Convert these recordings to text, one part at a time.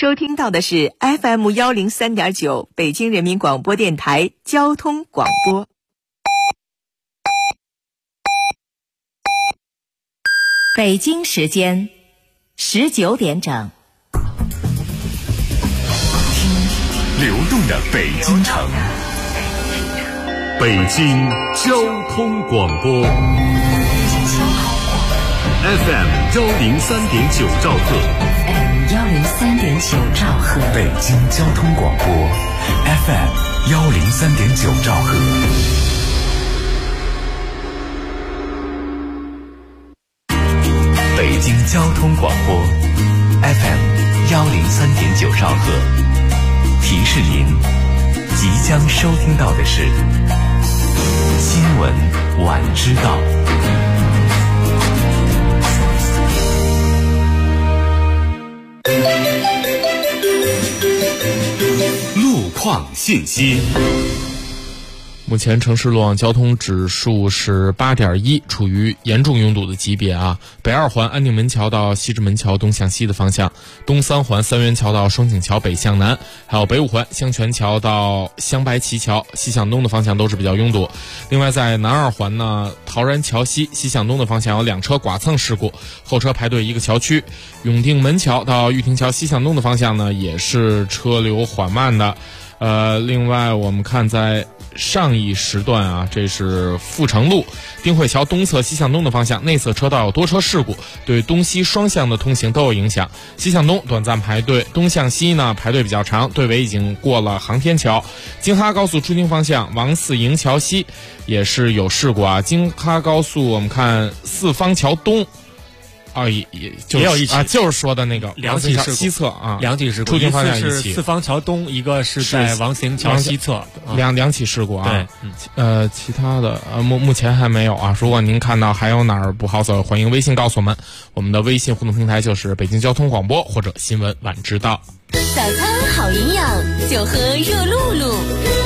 收听到的是 FM103.9 北京人民广播电台交通广播。北京时间19点整。 流动的北京城，北京交通广播 FM103.9兆赫 103.9兆赫， 北京交通广播 FM103.9兆赫。北京交通广播 FM103.9兆赫，提示您即将收听到的是新闻晚知道。路况信息。 目前城市路网交通指数是 8.1， 处于严重拥堵的级别啊。北二环安定门桥到西直门桥东向西的方向，东三环三元桥到双井桥北向南，还有北五环香泉桥到香白旗桥西向东的方向都是比较拥堵。另外在南二环呢，陶然桥西西向东的方向有2车剐蹭事故，后车排队一个桥区。永定门桥到玉亭桥西向东的方向呢，也是车流缓慢的。另外我们看在上一时段啊，这是阜成路丁惠桥东侧西向东的方向，内侧车道有多车事故，对东西双向的通行都有影响。西向东短暂排队，东向西呢排队比较长，队尾已经过了航天桥。京哈高速出京方向王四营桥西也是有事故啊。京哈高速我们看四方桥东也有一起啊，就是说的那个两起事故， 西侧啊， 两起事故， 出京方向一个是四方桥东，一个是在王四营桥西侧， 两起事故啊。 对， 其他的目前还没有啊。如果您看到还有哪儿不好走，欢迎微信告诉我们，我们的微信互动平台就是北京交通广播或者新闻晚知道。 早餐好营养，就喝热露露。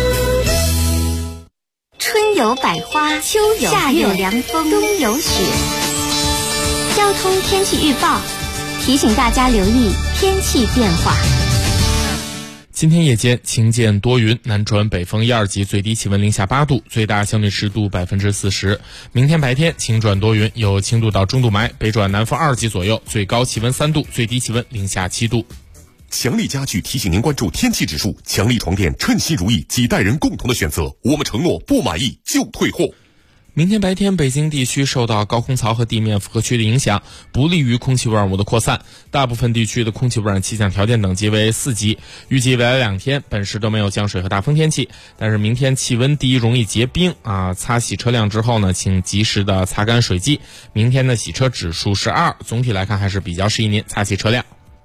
春有百花，秋有夏有凉风，冬有雪。交通天气预报提醒大家留意天气变化。 今天夜间晴间多云，南转北风1、2级，最低气温零下8度，最大相对湿度40%。明天白天晴转多云，有轻度到中度霾，北转南风2级左右，最高气温3度，最低气温零下7度。 强力家具提醒您关注天气指数，强力床垫称心如意，几代人共同的选择，我们承诺不满意就退货。 明天白天北京地区受到高空槽和地面复合区的影响，不利于空气污染物的扩散，大部分地区的空气污染气象条件等级为4级。预计未来2天本市都没有降水和大风天气，但是明天气温低，容易结冰啊。擦洗车辆之后呢，请及时的擦干水迹。明天的洗车指数是2，总体来看还是比较适宜您擦洗车辆。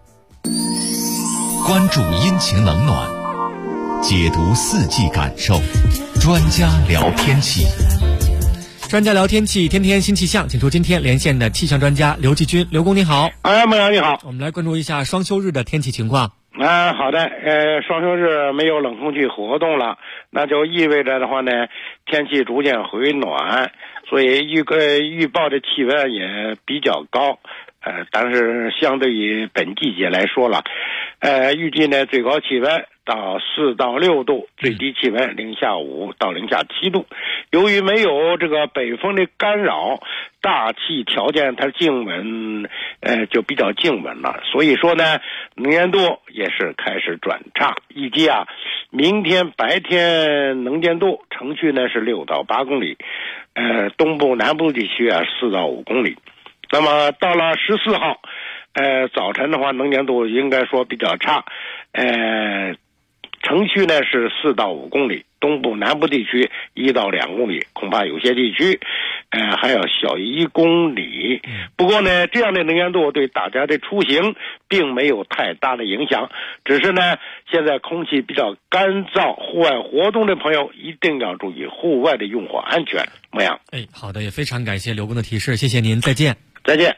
关注阴晴冷暖，解读四季感受，专家聊天气。 专家聊天气，天天新气象，请出今天连线的气象专家刘继军。刘工你好。 孟阳你好。 我们来关注一下双休日的天气情况。 好的，双休日没有冷空气活动了，那就意味着的话呢，天气逐渐回暖，所以预报的气温也比较高。但是相对于本季节来说了，预计呢最高气温到4到6度，最低气温零下5到零下7度。由于没有这个北风的干扰，大气条件它静稳，就比较静稳了。所以说呢，能见度也是开始转差。预计啊，明天白天能见度城区呢是6到8公里，东部南部地区啊4到5公里。那么到了14号，早晨的话能见度应该说比较差，城区呢是4到5公里，东部南部地区1到2公里，恐怕有些地区还要小于1公里。不过呢，这样的能见度对大家的出行并没有太大的影响，只是呢现在空气比较干燥，户外活动的朋友一定要注意户外的用火安全。莫阳。 好的，也非常感谢刘工的提示，谢谢您，再见。 再见。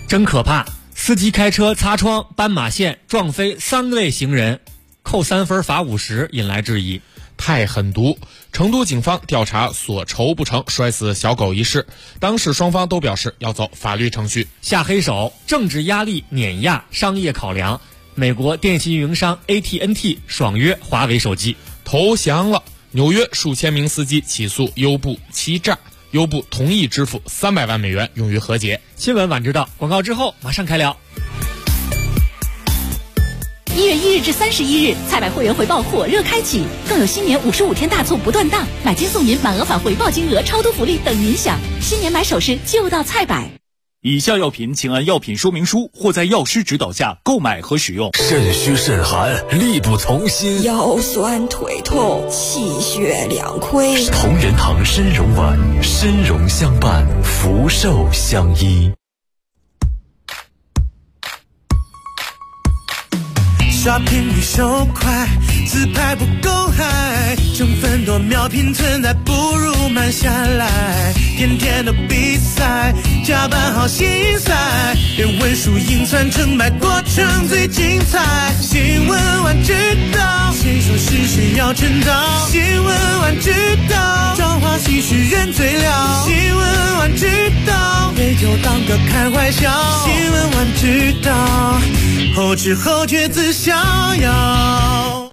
真可怕！司机开车擦窗斑马线撞飞3位行人，扣3分罚50，引来质疑。 太狠毒！成都警方调查所筹不成摔死小狗一事，当事双方都表示要走法律程序。 下黑手，政治压力碾压商业考量。美国电信运营商 AT&T 爽约华为手机， 投降了。纽约数千名司机起诉优步欺诈，优步同意支付300万美元用于和解。 新闻晚知道，广告之后马上开聊。 1月1日至31日，菜百会员回报火热开启，更有新年55天大促不断档，买金送银，满额返回报金额，超多福利等您享。新年买首饰就到菜百。 以下药品请按药品说明书或在药师指导下购买和使用。 肾虚肾寒，力不从心， 腰酸腿痛，气血两亏。 同仁堂参茸丸，参茸相伴，福寿相依。 刷屏率手快，自拍不够嗨，成分多秒拼存在，不如慢下来。天天的比赛，加班好心塞，连文书硬算成败过程最精彩。新闻晚知道，谁说是谁要趁早？新闻晚知道，朝花夕拾人最了。新闻晚知道，杯酒当歌开怀笑。新闻晚知道，后知后觉自逍遥。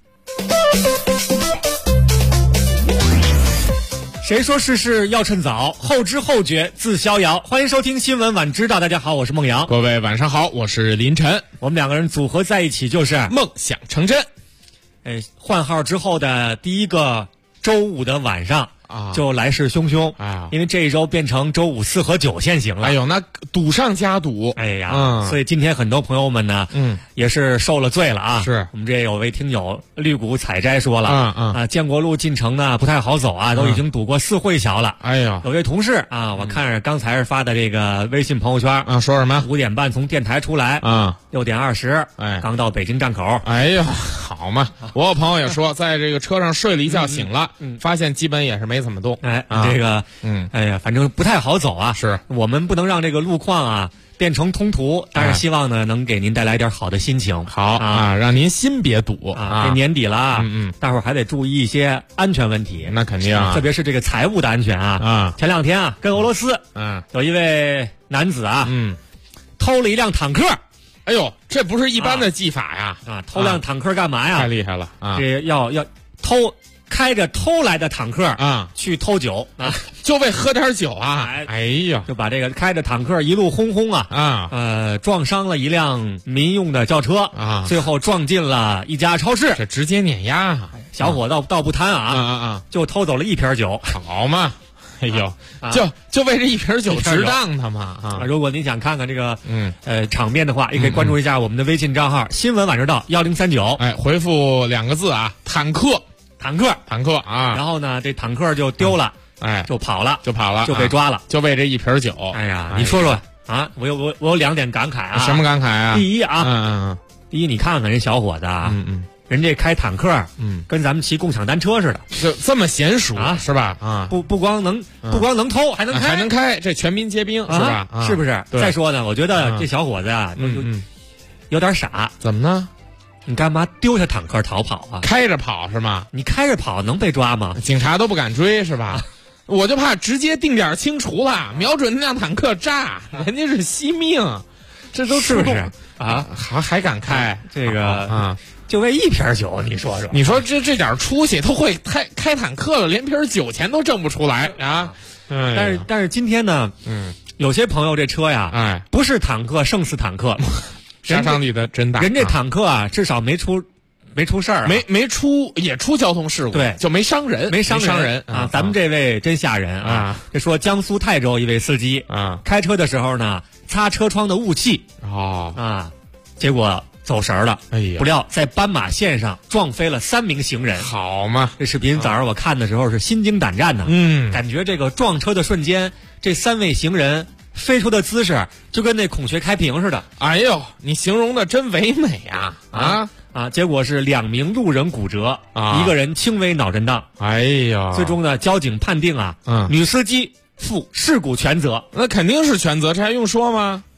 谁说事事要趁早，后知后觉自逍遥。欢迎收听新闻晚知道，大家好，我是孟阳。 各位晚上好，我是林晨。 我们两个人组合在一起就是梦想成真。 换号之后的第一个周五的晚上就来势汹汹啊！ 因为这一周变成周5、4和9限行了。 哎呦，那赌上加赌！ 哎呀，所以今天很多朋友们呢，也是受了罪了啊！ 是我们这有位听友绿谷采摘说了，建国路进城呢不太好走啊，都已经堵过4惠桥了。 哎呀， 有位同事啊，我看着刚才是发的这个微信朋友圈啊，说什么 ？5点半从电台出来啊 ，6点20，刚到北京站口。 哎呀，好嘛！我有朋友也说，在这个车上睡了一觉，醒了，发现基本也是没怎么动。 这个，哎呀，反正不太好走啊。 是我们不能让这个路况啊变成通途，但是希望呢能给您带来点好的心情。 好啊，让您心别堵啊！ 这年底了大伙儿还得注意一些安全问题。 那肯定啊， 特别是这个财务的安全啊。前2天跟俄罗斯有一位男子偷了一辆坦克。 哎呦，这不是一般的技法呀！ 偷辆坦克干嘛呀？ 太厉害了啊！ 这要开着偷来的坦克去偷酒就为喝点酒啊！哎呀， 就把这个开着坦克一路轰撞伤了一辆民用的轿车最后撞进了一家超市， 这直接碾压。 小伙倒不贪就偷走了1瓶酒， 好嘛！哎呦，就为这1瓶酒值当他嘛！ 如果您想看看这个场面的话，也可以关注一下我们的微信账号新闻晚知道1039， 回复2个字坦克啊！ 然后呢，这坦克就丢了，就跑了，就被抓了， 就为这1瓶酒。 哎呀，你说说啊，我有2点感慨啊。 什么感慨啊？ 第一第一，你看看人小伙子人这开坦克，跟咱们骑共享单车似的， 就这么娴熟是吧？ 不光能偷，还能开， 这全民皆兵是吧？ 是不是？再说呢，我觉得这小伙子有点傻。 怎么呢？ 你干嘛丢下坦克逃跑啊？ 开着跑是吗？ 你开着跑能被抓吗？ 警察都不敢追是吧？我就怕直接定点清除了，瞄准那辆坦克炸，人家是惜命，这都是不是啊？还敢开这个就为1瓶酒，你说说？ 你说这点出息都会开坦克了，连瓶酒钱都挣不出来啊！ 但是今天呢，有些朋友这车呀，不是坦克胜似坦克。 杀伤力的真大， 人这坦克至少没出事儿， 也出交通事故， 对， 就没伤人啊！咱们这位真吓人啊！这说江苏泰州一位司机开车的时候呢，擦车窗的雾气结果走神了， 哎呀！ 不料在斑马线上撞飞了3名行人， 好嘛！ 这视频早上我看的时候是心惊胆战的，感觉这个撞车的瞬间，这3位行人飞出的姿势就跟那孔雀开屏似的。 哎呦，你形容的真唯美啊！ 结果是2名路人骨折，1个人轻微脑震荡。 哎呀， 最终呢，交警判定女司机负事故全责。 那肯定是全责，这还用说吗？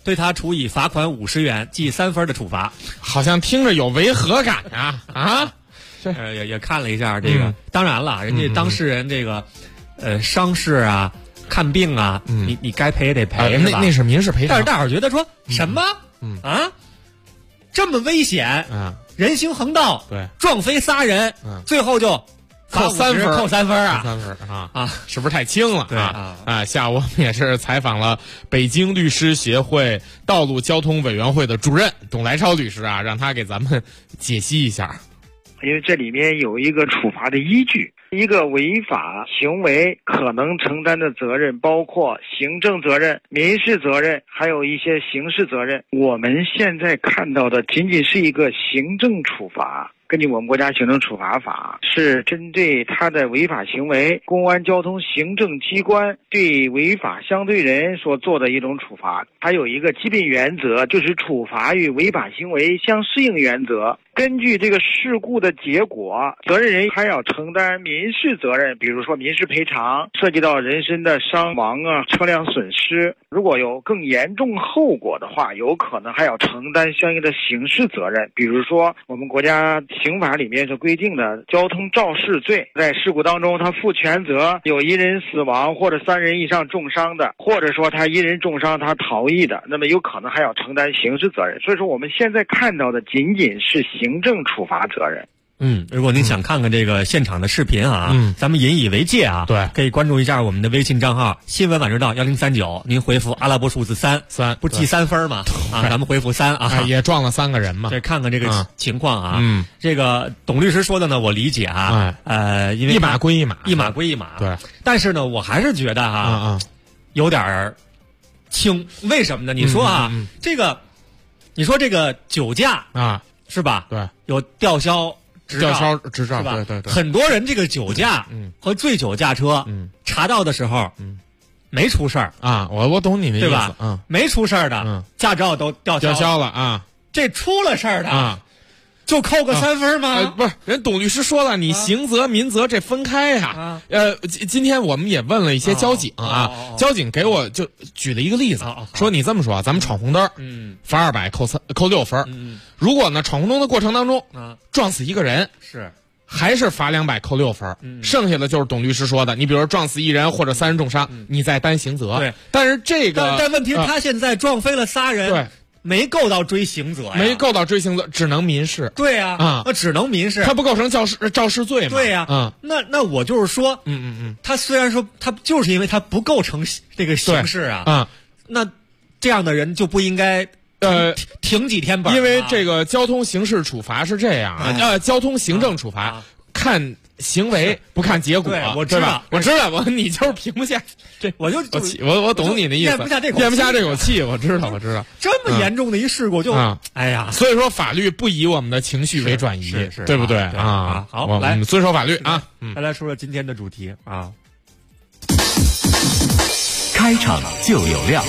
对他处以罚款50元，记3分的处罚。 好像听着有违和感啊！ 也看了一下这个，当然了，人家当事人这个伤势啊、看病啊，你该赔也得赔， 那是民事赔偿。 但是大伙觉得说什么这么危险人行横道， 对， 撞飞仨人，最后就扣3分， 扣3分啊 ！3分是不是太轻了？ 对下午我们也是采访了北京律师协会道路交通委员会的主任董来超律师啊，让他给咱们解析一下。 因为这里面有一个处罚的依据，一个违法行为可能承担的责任包括行政责任、民事责任，还有一些刑事责任。我们现在看到的仅仅是一个行政处罚。根据我们国家行政处罚法，是针对他的违法行为，公安交通行政机关对违法相对人所做的一种处罚。还有一个基本原则，就是处罚与违法行为相适应原则。根据这个事故的结果，责任人还要承担民事责任，比如说民事赔偿，涉及到人身的伤亡车辆损失。如果有更严重后果的话，有可能还要承担相应的刑事责任。比如说我们国家刑法里面所规定的交通肇事罪，在事故当中他负全责，有1人死亡或者3人以上重伤的，或者说他1人重伤他逃逸的，那么有可能还要承担刑事责任。所以说我们现在看到的仅仅是行政处罚责任。 如果您想看看这个现场的视频咱们引以为戒啊。 对， 可以关注一下我们的微信账号新闻晚知道1039，您回复阿拉伯数字3，不记3分吗？咱们回复3 也撞了3个人嘛。 对，看看这个情况这个董律师说的呢，我理解因为一码归一码， 一码归一码。 对， 但是呢，我还是觉得有点轻。为什么呢？你说这个，你说这个酒驾是吧？ 对， 有吊销执照是吧？对， 很多人这个酒驾和醉酒驾车查到的时候没出事儿我懂你的意思， 对吧？没出事儿的驾照都吊销了这出了事儿的就扣个3分吗？ 不是，人董律师说了，你刑责民责这分开呀。今天我们也问了一些交警交警给我就举了一个例子，说你这么说，咱们闯红灯，罚200扣6分。如果呢闯红灯的过程当中撞死一个人，还是罚200扣6分。剩下的就是董律师说的，你比如说撞死1人或者3人重伤，你再担刑责。 对， 但是这个但问题是他现在撞飞了仨人， 对。 没够到追刑责呀， 没够到追刑责，只能民事。 对呀，只能民事， 他不构成肇事罪嘛？ 对呀，那我就是说，他虽然说他就是因为他不构成这个刑事那这样的人就不应该停几天本。 因为这个交通刑事处罚是这样交通行政处罚看行为不看结果， 我知道， 你就是评不下这， 我懂你的意思，咽不下这口气，我知道。 这么严重的一事故就，哎呀， 所以说法律不以我们的情绪为转移，对不对好， 我们遵守法律再来说说今天的主题开场就有料。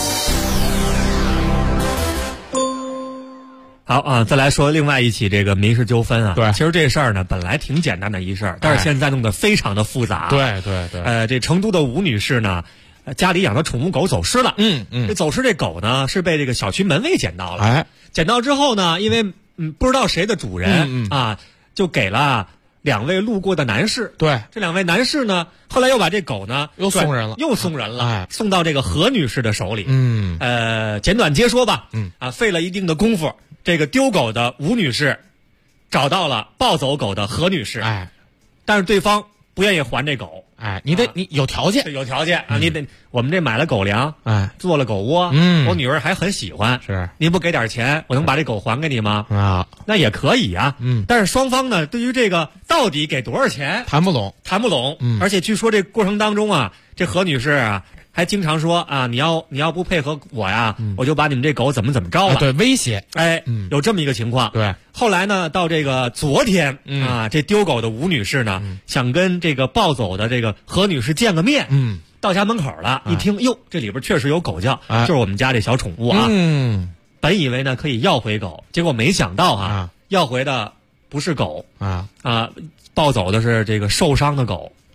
好再来说另外一起这个民事纠纷对， 其实这事儿呢本来挺简单的一事儿，但是现在弄得非常的复杂。 对， 这成都的吴女士呢，家里养的宠物狗走失了。这走失这狗呢是被这个小区门卫捡到了。捡到之后呢，因为不知道谁的主人就给了2位路过的男士。 对， 这2位男士呢，后来又把这狗呢又送人了，送到这个何女士的手里。简短截说吧。费了一定的功夫，这个丢狗的吴女士找到了抱走狗的何女士。但是对方不愿意还这狗。 你有条件， 你得我们这买了狗粮，做了狗窝，我女儿还很喜欢，您不给点钱，我能把这狗还给你吗？那也可以但是双方呢，对于这个到底给多少钱谈不拢， 而且据说这过程当中这何女士还经常说你要不配合我呀，我就把你们这狗怎么着了。 对，威胁。 有这么一个情况。 对， 后来呢，到这个昨天这丢狗的吴女士呢，想跟这个抱走的这个何女士见个面。到家门口了，一听哟，这里边确实有狗叫，就是我们家这小宠物本以为呢可以要回狗，结果没想到要回的不是狗抱走的是这个受伤的狗。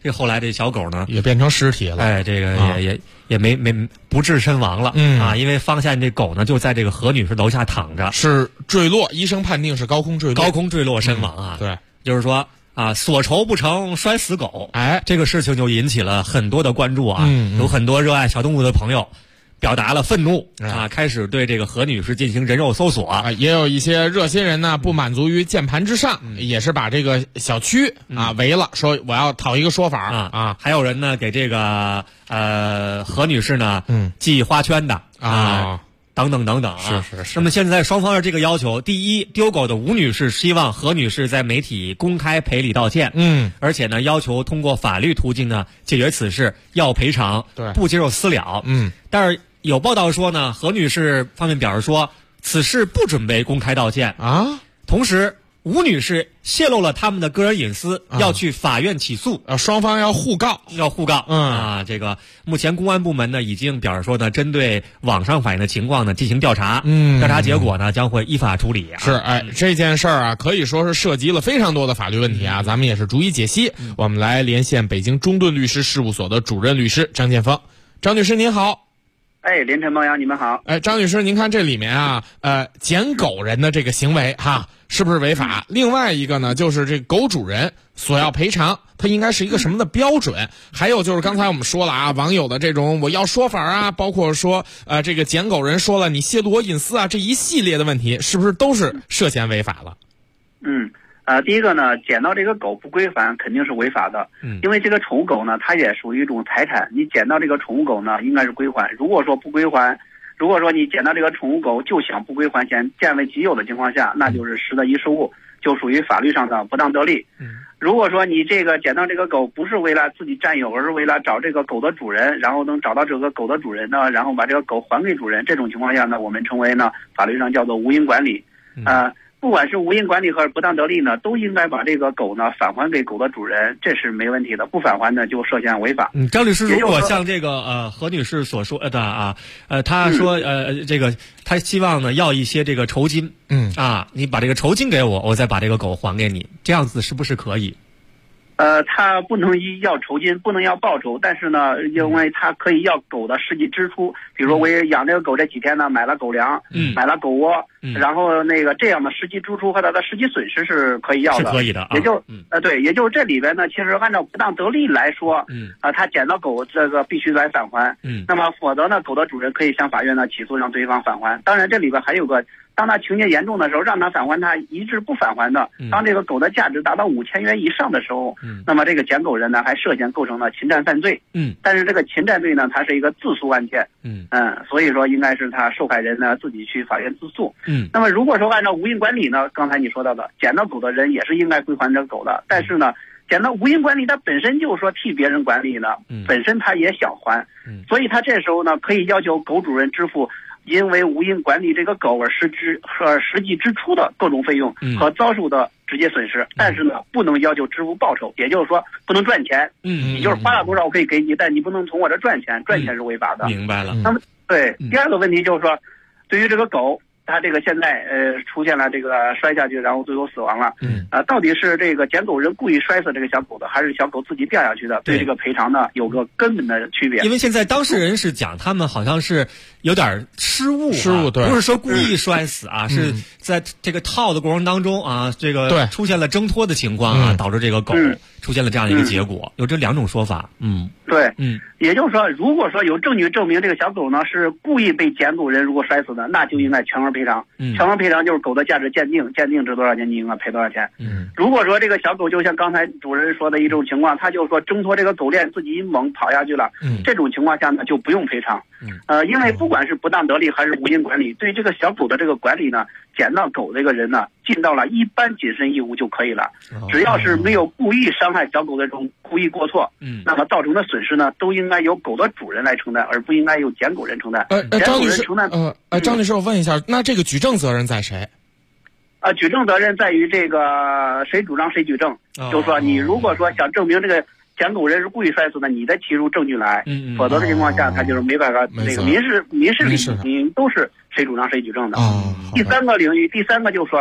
这后来这小狗呢也变成尸体了。 哎，这个也没不治身亡了。因为发现这狗呢就在这个何女士楼下躺着， 是坠落，医生判定是高空坠落身亡啊。 对， 就是说所筹不成摔死狗。这个事情就引起了很多的关注啊。有很多热爱小动物的朋友表达了愤怒开始对这个何女士进行人肉搜索也有一些热心人呢不满足于键盘之上，也是把这个小区围了，说我要讨一个说法还有人呢给这个何女士呢系花圈的等等等等是。 那么现在双方的这个要求，第一，丢狗的吴女士希望何女士在媒体公开赔礼道歉，而且呢要求通过法律途径呢解决此事，要赔偿， 对， 不接受私了。但是有报道说呢，何女士方面表示说此事不准备公开道歉同时吴女士泄露了他们的个人隐私，要去法院起诉， 双方要互告。 这个目前公安部门呢已经表示说呢，针对网上反映的情况呢进行调查，调查结果呢将会依法处理这件事儿可以说是涉及了非常多的法律问题咱们也是逐一解析。我们来连线北京中盾律师事务所的主任律师张建峰。张律师您好。 凌晨猫阳，你们好。 张律师，您看这里面捡狗人的这个行为是不是违法？另外一个呢，就是这狗主人所要赔偿，它应该是一个什么的标准？还有就是刚才我们说了网友的这种我要说法包括说这个捡狗人说了你泄露我隐私这一系列的问题，是不是都是涉嫌违法了？ 第一个呢，捡到这个狗不归还肯定是违法的，因为这个宠物狗呢，它也属于一种财产，你捡到这个宠物狗呢，应该是归还。如果说不归还，如果说你捡到这个宠物狗就想不归还钱，占为己有的情况下，那就是拾得遗失物，就属于法律上的不当得利。如果说你这个捡到这个狗不是为了自己占有，而是为了找这个狗的主人，然后能找到这个狗的主人呢，然后把这个狗还给主人，这种情况下呢，我们称为呢法律上叫做无因管理。不管是无因管理和不当得利呢，都应该把这个狗呢返还给狗的主人，这是没问题的。不返还呢，就涉嫌违法。 张律师，如果像这个何女士所说的她说这个她希望呢要一些这个酬金，你把这个酬金给我，我再把这个狗还给你，这样子是不是可以？ 他不能要酬金，不能要报酬，但是呢，因为他可以要狗的实际支出，比如我养这个狗这几天呢，买了狗粮，买了狗窝，然后这样的实际支出和它的实际损失是可以要的， 是可以的。 也就对，也就是这里边呢，其实按照不当得利来说，他捡到狗这个必须来返还，那么否则呢，狗的主人可以向法院呢起诉让对方返还。当然这里边还有个，当他情节严重的时候，让他返还，他一直不返还的，当这个狗的价值达到5000元以上的时候，那么这个捡狗人呢还涉嫌构成了侵占犯罪。但是这个侵占罪呢，它是一个自诉案件。所以说应该是他受害人呢自己去法院自诉。那么如果说按照无因管理呢，刚才你说到的，捡到狗的人也是应该归还这个狗的，但是呢，捡到无因管理，它本身就是说替别人管理的，本身他也想还，所以他这时候呢可以要求狗主人支付因为无因管理这个狗而实际支出的各种费用和遭受的直接损失，但是呢不能要求支付报酬，也就是说不能赚钱。你就是花了多少我可以给你，但你不能从我这赚钱，赚钱是违法的。 明白了。 那么对，第二个问题就是说，对于这个狗，它这个现在出现了这个摔下去然后最后死亡了，到底是这个捡狗人故意摔死这个小狗的，还是小狗自己掉下去的？对这个赔偿呢有个根本的区别。 因为现在当事人是讲他们好像是有点失误， 对， 不是说故意摔死是在这个套的过程当中这个出现了挣脱的情况导致这个狗出现了这样一个结果，有这两种说法。 对，也就是说，如果说有证据证明这个小狗呢是故意被捡狗人如果摔死的，那就应该全额赔偿。全额赔偿就是狗的价值鉴定值多少钱，你应该赔多少钱。如果说这个小狗就像刚才主任说的一种情况，他就说挣脱这个狗链自己一猛跑下去了，这种情况下呢就不用赔偿。因为不管是不当得利还是无因管理，对这个小狗的这个管理呢，捡到狗这个人呢尽到了一般谨慎义务就可以了。只要是没有故意伤害小狗的这种故意过错，那么造成的损失呢都应该由狗的主人来承担，而不应该由捡狗人承担。 张律师，张律师，我问一下，那这个举证责任在谁？ 举证责任在于这个谁主张谁举证。就是说你如果说想证明这个捡狗人是故意摔死的，你得提出证据来，否则的情况下他就是没办法。那个民事领域都是谁主张谁举证的。第三个领域，第三个就是说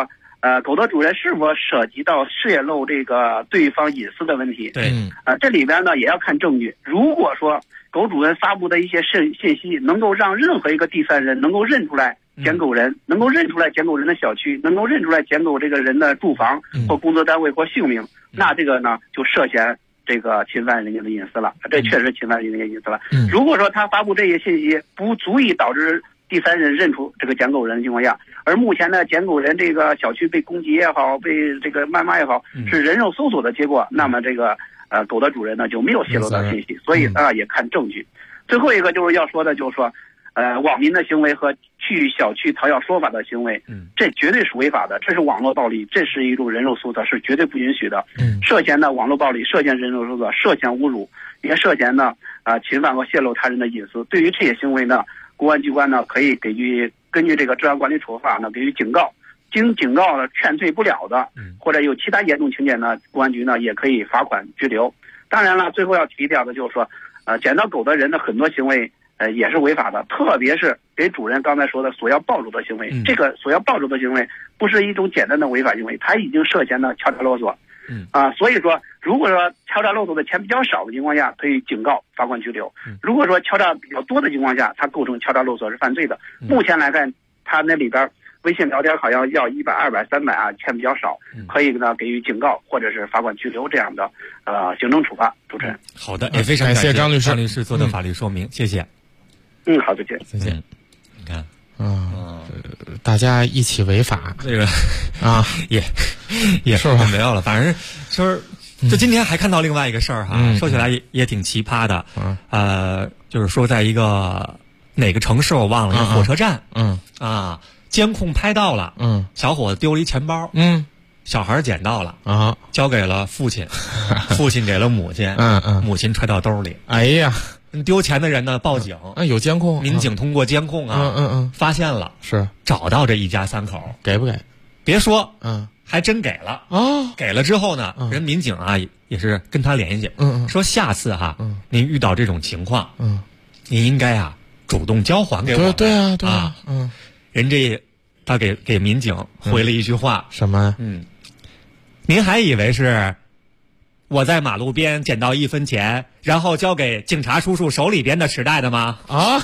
狗的主人是否涉及到泄露这个对方隐私的问题。 对， 这里边呢也要看证据。如果说狗主人发布的一些信息能够让任何一个第三人能够认出来捡狗人，能够认出来捡狗人的小区，能够认出来捡狗这个人的住房或工作单位或姓名，那这个呢就涉嫌这个侵犯人家的隐私了，这确实侵犯人家的隐私了。如果说他发布这些信息不足以导致第三人认出这个捡狗人的情况下，而目前呢捡狗人这个小区被攻击也好，被这个谩骂也好，是人肉搜索的结果，那么这个狗的主人呢就没有泄露到信息，所以也看证据。最后一个就是要说的，就是说网民的行为和去小区讨要说法的行为，这绝对是违法的，这是网络暴力，这是一种人肉搜索，是绝对不允许的。涉嫌的网络暴力，涉嫌人肉搜索，涉嫌侮辱，也涉嫌呢侵犯和泄露他人的隐私。对于这些行为呢，公安机关呢可以根据这个治安管理处罚呢给予警告，经警告了劝退不了的，或者有其他严重情节呢，公安局呢也可以罚款拘留。当然了，最后要提掉的就是说，捡到狗的人的很多行为也是违法的，特别是给主人刚才说的索要报酬的行为，这个索要报酬的行为不是一种简单的违法行为，它已经涉嫌了敲诈勒索。所以说，如果说敲诈勒索的钱比较少的情况下，可以警告、罚款拘留；如果说敲诈比较多的情况下，它构成敲诈勒索是犯罪的。目前来看，它那里边微信聊天好像要100、200、300钱比较少，可以呢给予警告或者是罚款拘留这样的行政处罚。主持人， 好的，也非常感谢张律师， 张律师做的法律说明，谢谢。 好，再见。 再见。你看， 大家一起违法， 这个也是吧？ 没有了，反正说，就今天还看到另外一个事儿哈，说起来也挺奇葩的。就是说，在一个哪个城市我忘了，一个火车站，监控拍到了，小伙子丢了一钱包，小孩捡到了交给了父亲，父亲给了母亲，母亲揣到兜里。 哎呀， 丢钱的人呢报警， 有监控， 民警通过监控发现了， 是找到这一家三口， 给不给？ 别说，还真给了给了之后呢，人民警也是跟他联系，说下次您遇到这种情况，您应该主动交还给我。 对啊， 人这他给民警回了一句话， 什么？ 您还以为是我在马路边捡到1分钱，然后交给警察叔叔手里边的纸袋的吗？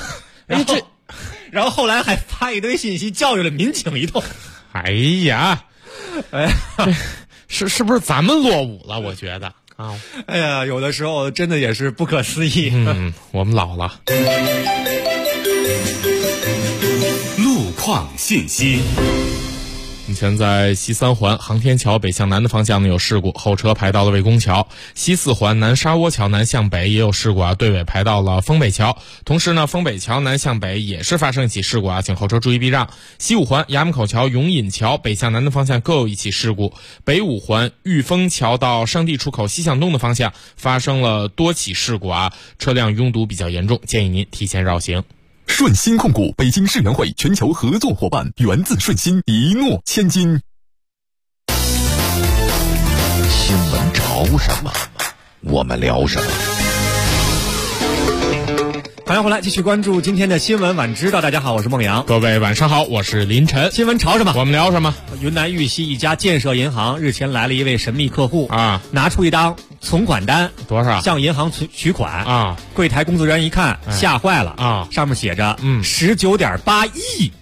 然后后来还发一堆信息教育了民警一通。 哎呀，是不是咱们落伍了？我觉得哎呀，有的时候真的也是不可思议。 我们老了。 路况信息。 目前在西三环航天桥北向南的方向呢有事故，后车排到了魏公桥；西四环南沙窝桥南向北也有事故队尾排到了丰北桥。同时呢，丰北桥南向北也是发生一起事故请后车注意避让。西五环衙门口桥永隐桥北向南的方向各有一起事故，北五环玉峰桥到上地出口西向东的方向发生了多起事故车辆拥堵比较严重，建议您提前绕行。 顺鑫控股北京世园会全球合作伙伴，源自顺鑫，一诺千金。 新闻潮什么，我们聊什么。 欢迎回来，继续关注今天的新闻晚知道。大家好，我是孟阳。 各位晚上好，我是林晨。 新闻潮什么， 我们聊什么？ 云南玉溪一家建设银行日前来了一位神秘客户拿出一张存款单， 多少？ 向银行取款柜台工作人员一看吓坏了上面写着19.8亿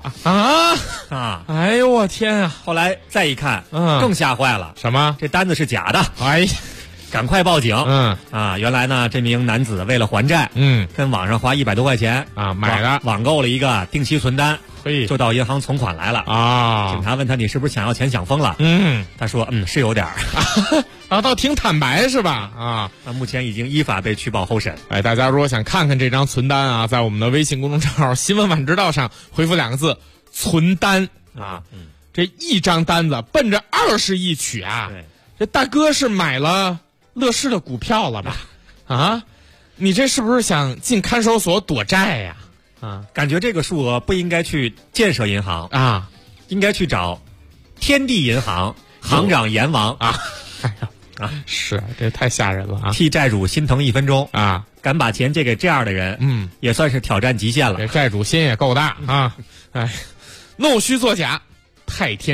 哎呦我天啊！ 后来再一看更吓坏了， 什么？ 这单子是假的！ 哎， 赶快报警！原来呢，这名男子为了还债，跟网上花100多块钱买的网购了一个定期存单，就到银行存款来了警察问他你是不是想要钱想疯了？他说是有点倒挺坦白是吧？ 目前已经依法被取保候审。 大家如果想看看这张存单在我们的微信公众账号新闻晚知道上回复2个字存单这一张单子奔着20亿取这大哥是买了乐视的股票了吧？你这是不是想进看守所躲债呀？ 感觉这个数额不应该去建设银行应该去找天地银行行长阎王是这太吓人了替债主心疼1分钟敢把钱借给这样的人也算是挑战极限了。 这债主心也够大弄虚作假太天真。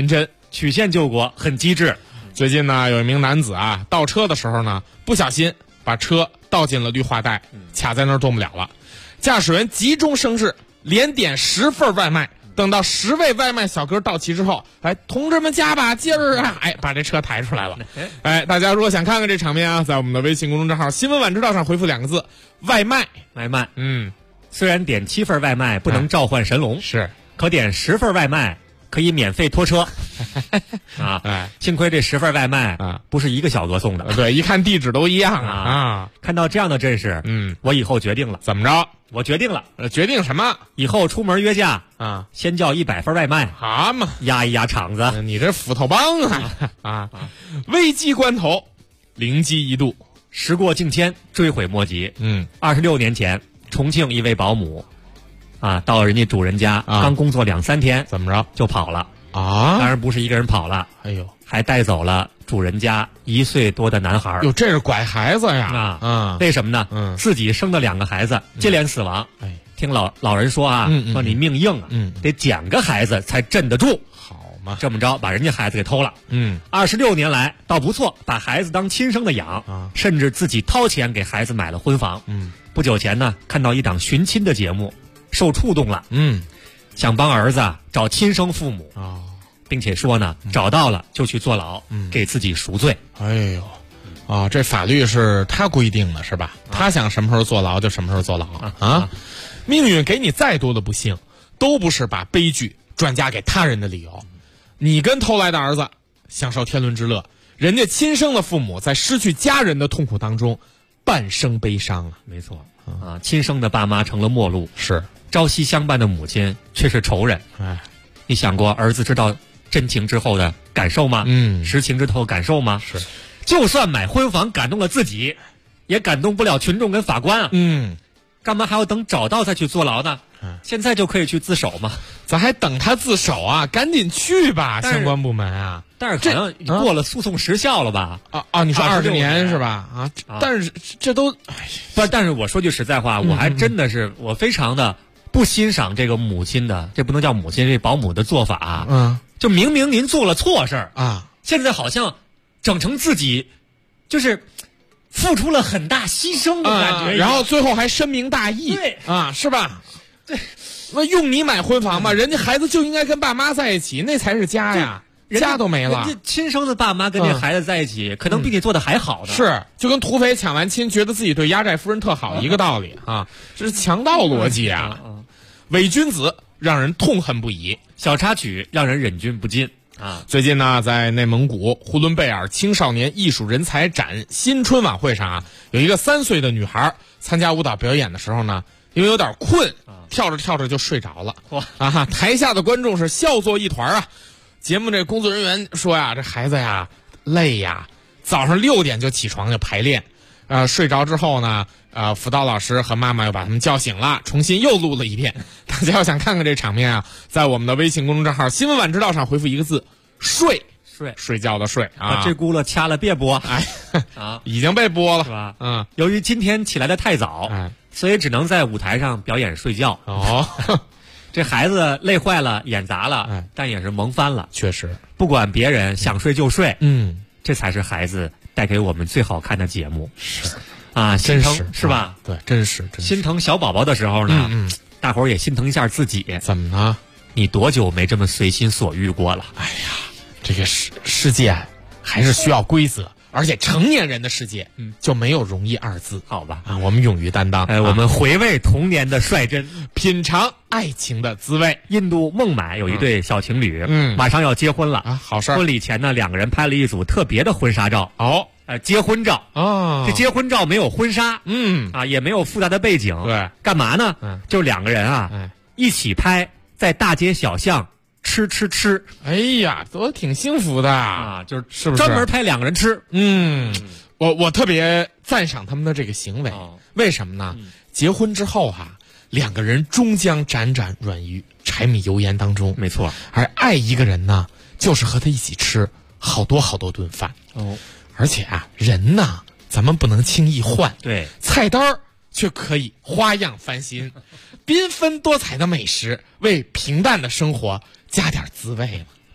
曲线救国，很机智。 最近呢，有一名男子啊，倒车的时候呢，不小心把车倒进了绿化带，卡在那儿动不了了。驾驶员急中生智，连点10份外卖。等到10位外卖小哥到齐之后，同志们加把劲儿啊！把这车抬出来了。大家如果想看看这场面啊，在我们的微信公众账号新闻晚知道上回复2个字外卖。 外卖，虽然点7份外卖不能召唤神龙， 是， 可点10份外卖可以免费拖车啊！幸亏这10份外卖啊不是一个小哥送的， 对，一看地址都一样啊！ 看到这样的阵势，我以后决定了， 怎么着？ 我决定了， 决定什么？ 以后出门约架啊， 先叫100份外卖， 好嘛， 压一压场子。 你这斧头帮啊！危机关头，灵机一动， 时过境迁，追悔莫及。26年前，重庆一位保姆啊，到人家主人家刚工作2、3天， 怎么着就跑了啊？ 当然不是一个人跑了， 哎呦， 还带走了主人家1岁多的男孩。 哟，这是拐孩子呀！ 为什么呢？自己生的2个孩子接连死亡。听老人说啊，说你命硬啊，得捡个孩子才镇得住。 好嘛， 这么着把人家孩子给偷了。26年来倒不错，把孩子当亲生的养，甚至自己掏钱给孩子买了婚房。不久前呢，看到一档寻亲的节目，受触动了。想帮儿子找亲生父母并且说呢，找到了就去坐牢，给自己赎罪。 哎呦，这法律是他规定的是吧？他想什么时候坐牢就什么时候坐牢啊！命运给你再多的不幸，都不是把悲剧转嫁给他人的理由。你跟偷来的儿子享受天伦之乐，人家亲生的父母在失去家人的痛苦当中半生悲伤啊！ 没错啊，亲生的爸妈成了陌路， 是朝夕相伴的母亲却是仇人。你想过儿子知道真情之后的感受吗？实情之后感受吗？ 是， 就算买婚房感动了自己，也感动不了群众跟法官啊。干嘛还要等找到再去坐牢呢？现在就可以去自首吗？ 咱还等他自首啊？赶紧去吧，相关部门啊！ 但是好像过了诉讼时效了吧？ 你说20年是吧？但是这都不是。但是我说句实在话，我还真的是我非常的不欣赏这个母亲的，这不能叫母亲，这保姆的做法。就明明您做了错事儿啊， 现在好像整成自己就是付出了很大牺牲的感觉， 然后最后还深明大义， 对是吧？ 对， 那用你买婚房嘛，人家孩子就应该跟爸妈在一起，那才是家呀，家都没了。 人家亲生的爸妈跟这孩子在一起，可能比你做的还好呢。 是，就跟土匪抢完亲，觉得自己对压寨夫人特好一个道理啊，这是强盗逻辑啊！伪君子让人痛恨不已， 小插曲让人忍俊不禁。 最近呢，在内蒙古呼伦贝尔青少年艺术人才展新春晚会上有一个3岁的女孩参加舞蹈表演的时候呢，因为有点困，跳着跳着就睡着了。台下的观众是笑作一团啊。节目这工作人员说呀，这孩子呀累呀，早上6点就起床就排练，睡着之后呢，辅导老师和妈妈又把他们叫醒了，重新又录了一遍。大家要想看看这场面啊，在我们的微信公众账号新闻晚知道上回复1个字睡觉的睡啊。 这轱辘掐了别播， 已经被播了是吧？由于今天起来的太早，所以只能在舞台上表演睡觉。这孩子累坏了，演砸了，但也是萌翻了。 确实， 不管别人，想睡就睡。这才是孩子带给我们最好看的节目。 是心疼是吧？ 对，真是心疼小宝宝的时候呢，大伙儿也心疼一下自己。 怎么呢？ 你多久没这么随心所欲过了？ 哎呀，这个世界还是需要规则。而且成年人的世界，就没有容易2字， 好吧？ 我们勇于担当， 我们回味童年的率真， 品尝爱情的滋味。 印度孟买有一对小情侣，马上要结婚了啊，好事儿。 婚礼前呢，2个人拍了一组特别的婚纱照。结婚照这结婚照没有婚纱，也没有复杂的背景， 对， 干嘛呢？就2个人一起拍，在大街小巷。吃， 哎呀，都挺幸福的就是不是专门拍2个人吃？ 我特别赞赏他们的这个行为，为什么呢？结婚之后2个人终将辗转软于柴米油盐当中， 没错。 而爱一个人呢，就是和他一起吃好多顿饭而且人呢，咱们不能轻易换， 对， 菜单却可以花样翻新，缤纷多彩的美食为平淡的生活加点滋味了。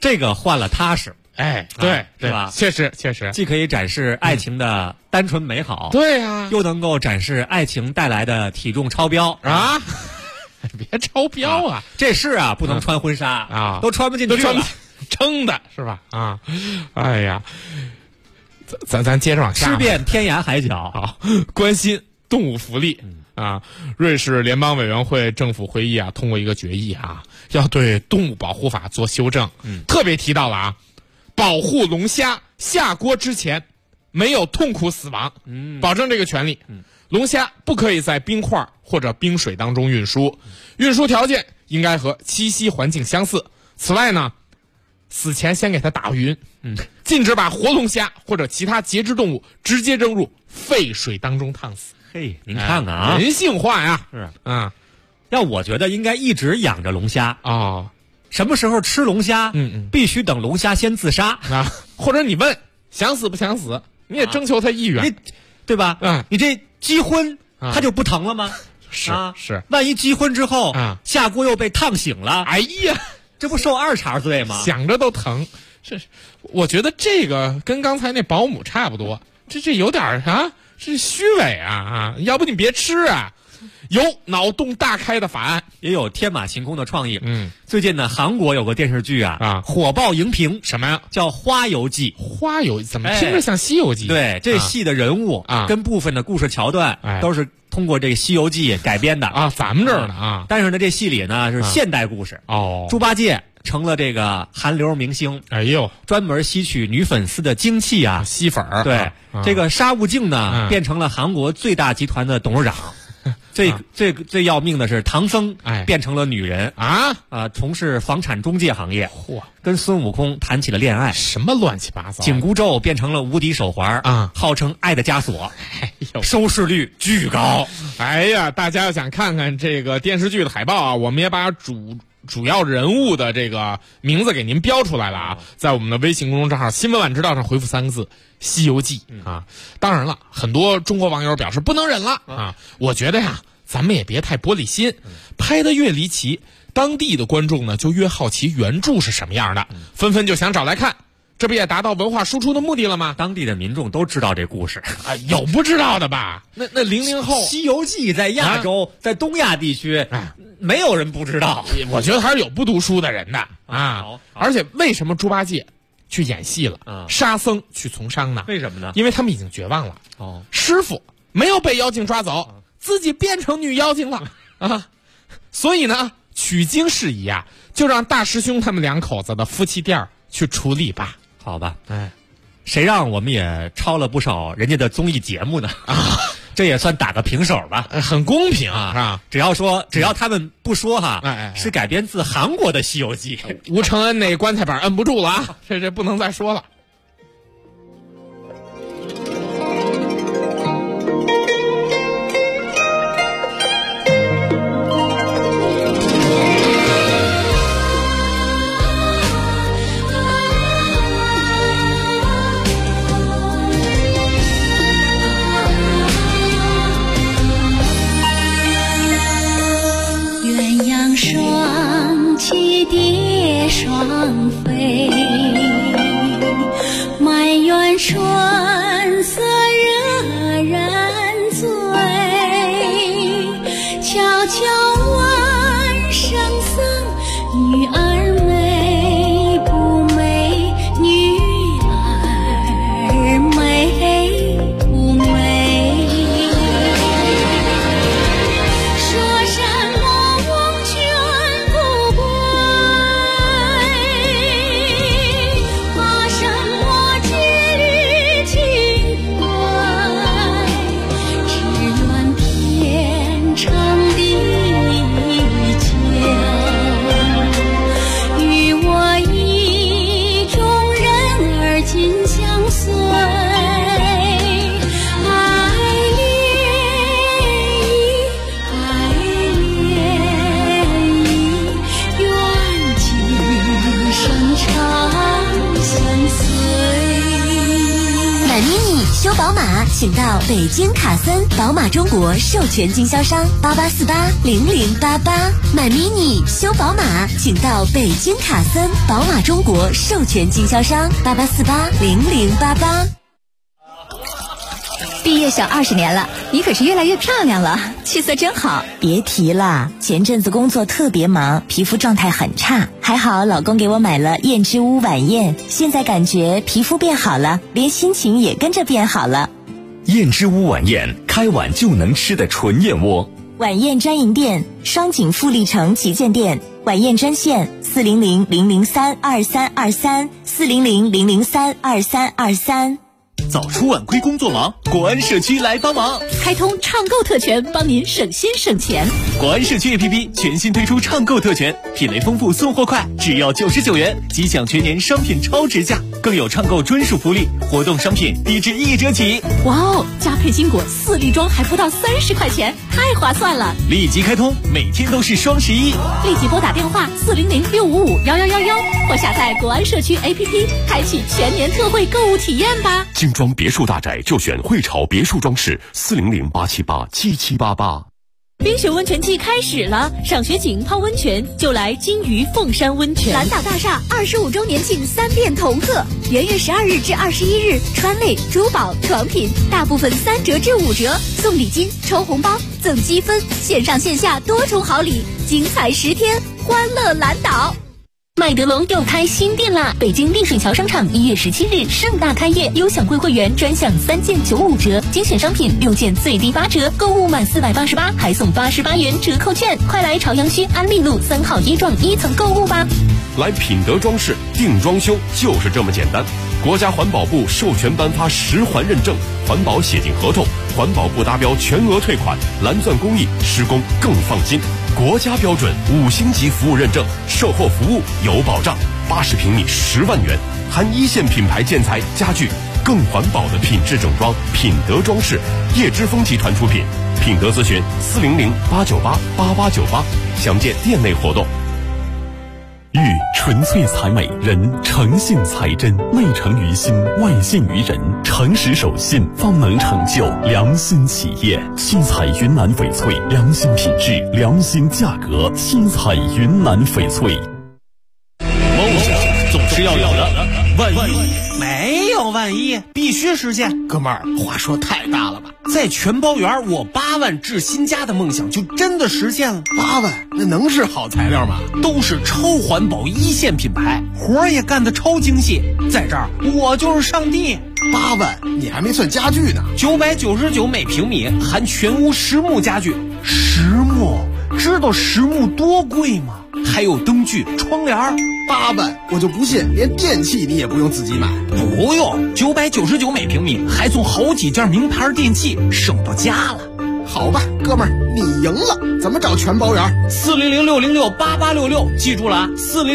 这个换了踏实。 哎，对， 是吧？ 确实， 既可以展示爱情的单纯美好， 对呀， 又能够展示爱情带来的体重超标啊！别超标啊！ 这是啊，不能穿婚纱啊， 都穿不进去了， 撑的是吧？啊，哎呀，咱接着往下， 吃遍天涯海角， 好，关心动物福利啊！瑞士联邦委员会政府会议啊，通过一个决议啊，要对动物保护法做修正，特别提到了啊。保护龙虾下锅之前没有痛苦死亡，保证这个权利。龙虾不可以在冰块或者冰水当中运输，运输条件应该和栖息环境相似。此外呢，死前先给它打匀，禁止把活龙虾或者其他节肢动物直接扔入沸水当中烫死。 嘿，您看看啊， 人性化呀！ 是要我觉得应该一直养着龙虾啊。 什么时候吃龙虾？必须等龙虾先自杀啊，或者你问想死不想死，你也征求他意愿， 对吧？你这击昏他就不疼了吗？ 是， 万一击昏之后下锅又被烫醒了， 哎呀， 这不受2茬罪吗？ 想着都疼。我觉得这个跟刚才那保姆差不多，这有点是虚伪啊！要不你别吃啊！有脑洞大开的法案， 也有天马行空的创意。最近呢，韩国有个电视剧火爆荧屏， 什么呀？ 叫《花游记》。 花游怎么听着像《西游记》？ 对，这戏的人物跟部分的故事桥段都是通过这个《西游记》改编的啊。咱们这儿呢啊， 但是呢，这戏里呢是现代故事哦。 猪八戒成了这个韩流明星， 哎呦， 专门吸取女粉丝的精气啊， 吸粉儿。 对，这个沙悟净呢变成了韩国最大集团的董事长。最要命的是，唐僧变成了女人从事房产中介行业，跟孙悟空谈起了恋爱， 什么乱七八糟。 紧箍咒变成了无敌手环号称爱的枷锁，收视率巨高。 哎呀，大家要想看看这个电视剧的海报啊，我们也把主要人物的这个名字给您标出来了啊，在我们的微信公众账号新闻晚知道上回复3个字西游记啊。当然了，很多中国网友表示不能忍了啊。我觉得呀，咱们也别太玻璃心，拍得越离奇，当地的观众呢就越好奇原著是什么样的，纷纷就想找来看，这不也达到文化输出的目的了吗？ 当地的民众都知道这故事有不知道的吧？那00后， 《西游记》在亚洲，在东亚地区，没有人不知道。 我觉得还是有不读书的人的啊。而且为什么猪八戒去演戏了，沙僧去从商呢？ 为什么呢？ 因为他们已经绝望了。师傅没有被妖精抓走，自己变成女妖精了啊！所以呢，取经事宜啊，就让大师兄他们2口子的夫妻店去处理吧。 好吧，谁让我们也抄了不少人家的综艺节目呢？这也算打个平手吧， 很公平啊，是吧？ 只要他们不说是改编自韩国的《西游记》， 吴承恩那棺材板摁不住了啊，这不能再说了。 双栖蝶双飞，满园春色惹人醉。悄悄问圣僧，女儿美不美？女儿美不美？说什么翁犬不归，怕什么羁旅修宝马，请到北京卡森宝马中国授权经销商88480088。买 mini 修宝马，请到北京卡森宝马中国授权经销商88480088。 毕业小20年了，你可是越来越漂亮了，气色真好。 别提了，前阵子工作特别忙，皮肤状态很差，还好老公给我买了燕之屋晚宴，现在感觉皮肤变好了，连心情也跟着变好了。 燕之屋晚宴，开碗就能吃的纯燕窝。 晚宴专营店：双井富力城旗舰店。晚宴专线：400-003-2323，400-003-2323。 早出晚归工作忙，国安社区来帮忙， 开通畅购特权，帮您省心省钱。 国安社区 APP 全新推出畅购特权，品类丰富，送货快，只要99元即享全年商品超值价，更有畅购专属福利，活动商品低至1折起。 哇哦，加配金果4粒装还不到30块钱，太划算了！ 立即开通，每天都是双11， 立即拨打电话400-655-1111或下载国安社区 APP， 开启全年特惠购物体验吧。 精装别墅大宅就选汇潮别墅装饰，400-878-7788。 冰雪温泉季开始了，赏雪景泡温泉就来金鱼凤山温泉。 蓝岛大厦25周年庆3遍同贺，元月12日至21日，川类、珠宝、床品大部分3折至5折，送礼金、抽红包、赠积分，线上线下多重好礼，精彩10天，欢乐蓝岛。 麦德龙又开新店啦！北京丽水桥商场1月17日盛大开业，优享贵会员专享3件95折，精选商品6件最低8折，购物满488还送88元折扣券。快来朝阳区安利路3号1幢1层购物吧！ 来品德装饰定装修就是这么简单。国家环保部授权颁发10环认证，环保写进合同，环保部达标全额退款，蓝钻工艺，施工更放心。国家标准5星级服务认证，售后服务有保障，80平米10万元，含1线品牌建材家具，更环保的品质整装。品德装饰，叶之峰集团出品。品德咨询400-898-8898，详见店内活动。 玉纯粹才美，人诚信才真，内诚于心，外信于人，诚实守信，方能成就良心企业。七彩云南翡翠，良心品质，良心价格。七彩云南翡翠。 梦想总是要有的，万一没有万一，必须实现。哥们儿，话说太大了吧？在全包园，我8万置新家的梦想就真的实现了。 8万，那能是好材料吗？ 都是超环保1线品牌，活儿也干得超精细。在这儿，我就是上帝。 8万，你还没算家具呢。 999每平米，含全屋实木家具。实木，知道实木多贵吗？还有灯具、窗帘。 8万，我就不信连电器你也不用自己买。 不用，999每平米，还送好几件名牌电器，省到家了。 好吧，哥们儿，你赢了。怎么找全包园 ？400-606-8866，记住了啊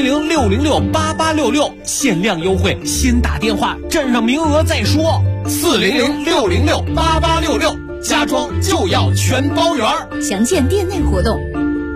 ！400-606-8866，限量优惠，先打电话，占上名额再说。400-606-8866，家装就要全包园。 详见店内活动。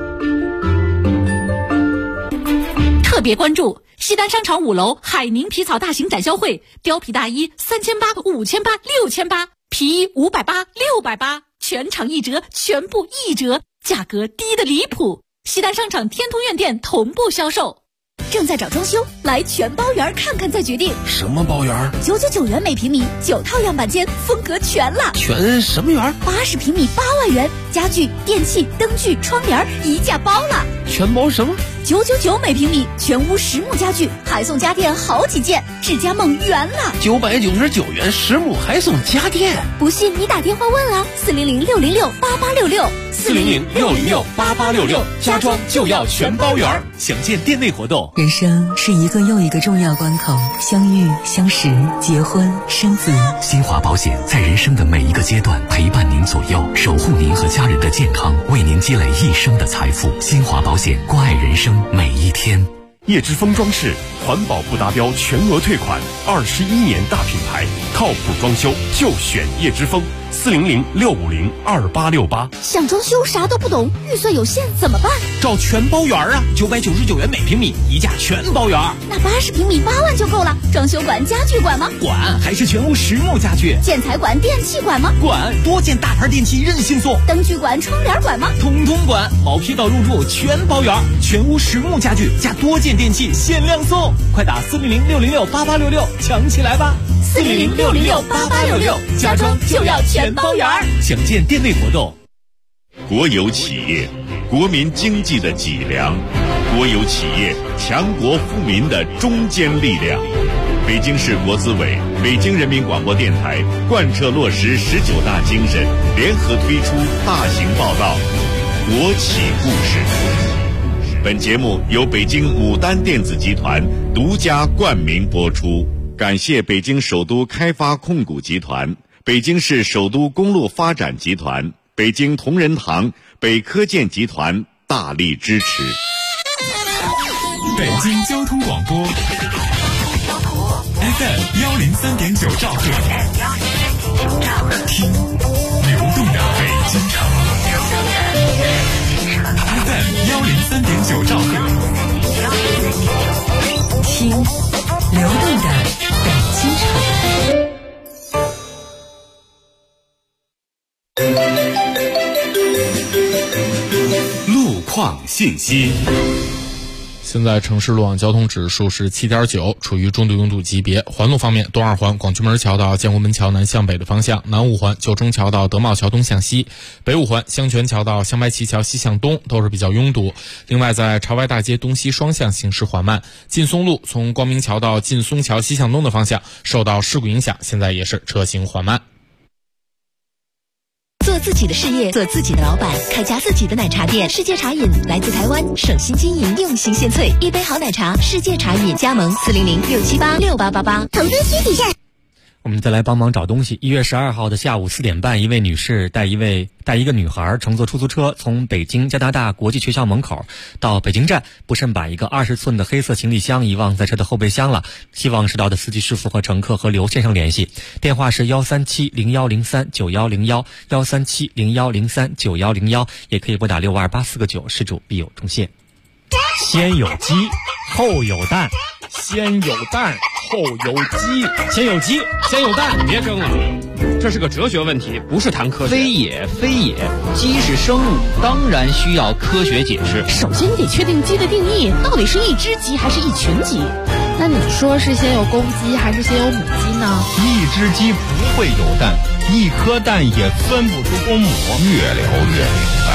特别关注西单商场5楼海宁皮草大型展销会，貂皮大衣3800、5800、6800，皮衣580、680，全场1折，全部1折，价格低得离谱。西单商场天通苑店同步销售。正在找装修，来全包园看看再决定。 什么包园 ？999元每平米，9套样板间，风格全了。 全什么园 ？80平米8万元，家具、电器、灯具、窗帘一价包了。 全包什么 ？999每平米，全屋实木家具，还送家电好几件，智家梦圆了。 999元实木还送家电， 不信你打电话问啊 ，400-606-8866，400-606-8866，家装就要全包圆。详见店内活动。 人生是一个又一个重要关口，相遇、相识、结婚、生子。 新华保险在人生的每一个阶段陪伴您左右，守护您和家人的健康，为您积累一生的财富。新华保险，关爱人生每一天。 叶之峰装饰，环保不达标全额退款，21年大品牌，靠谱装修就选叶之峰。 400-650-2868。 想装修啥都不懂，预算有限怎么办？ 找全包园啊，999元每平米，一价全包园。 那80平米8万就够了。装修管、家具管吗？ 管，还是全屋实木家具。 建材管、电器管吗？ 管，多件大牌电器任性送。 灯具管、窗帘管吗？ 统统管，毛坯到入住全包圆，全屋实木家具加多件电器限量送，快打400-606-8866抢起来吧 ！400-606-8866，家装就要全包圆。 详见店内活动。 国有企业，国民经济的脊梁；国有企业，强国富民的中坚力量。北京市国资委、北京人民广播电台贯彻落实19大精神，联合推出大型报道《国企故事》。本节目由北京牡丹电子集团独家冠名播出，感谢北京首都开发控股集团、北京市首都公路发展集团、北京同仁堂、北科建集团大力支持。 北京交通广播 FM 103.9兆赫，听流动的北京城。FM 103.9兆赫， 听流动的北京城。 路况信息。 现在城市路网交通指数是7.9，处于中度拥堵级别。环路方面，东二环广渠门桥到建国门桥南向北的方向，南五环九中桥到德茂桥东向西，北五环香泉桥到香白旗桥西向东都是比较拥堵。另外，在朝外大街东西双向行驶缓慢，劲松路从光明桥到劲松桥西向东的方向受到事故影响，现在也是车行缓慢。 做自己的事业，做自己的老板，开家自己的奶茶店。世界茶饮来自台湾，省心经营，用心献萃，一杯好奶茶，世界茶饮。加盟400-678-6888。投资需谨慎。 我们再来帮忙找东西。1月12号的下午4点半，一位女士带一个女孩乘坐出租车从北京加拿大国际学校门口到北京站，不慎把一个20寸的黑色行李箱遗忘在车的后备箱了。希望知道的司机师傅和乘客和刘先生联系，电话是137-0103-9101 137-0103-9101，也可以拨打62849，失主必有重谢。先有鸡后有蛋， 先有蛋后有鸡， 先有鸡先有蛋。 别争了，这是个哲学问题，不是谈科学。 非也，鸡是生物，当然需要科学解释。 首先你得确定鸡的定义，到底是一只鸡还是一群鸡？ 那你说是先有公鸡还是先有母鸡呢？ 一只鸡不会有蛋，一颗蛋也分不出公母。 越聊越明白。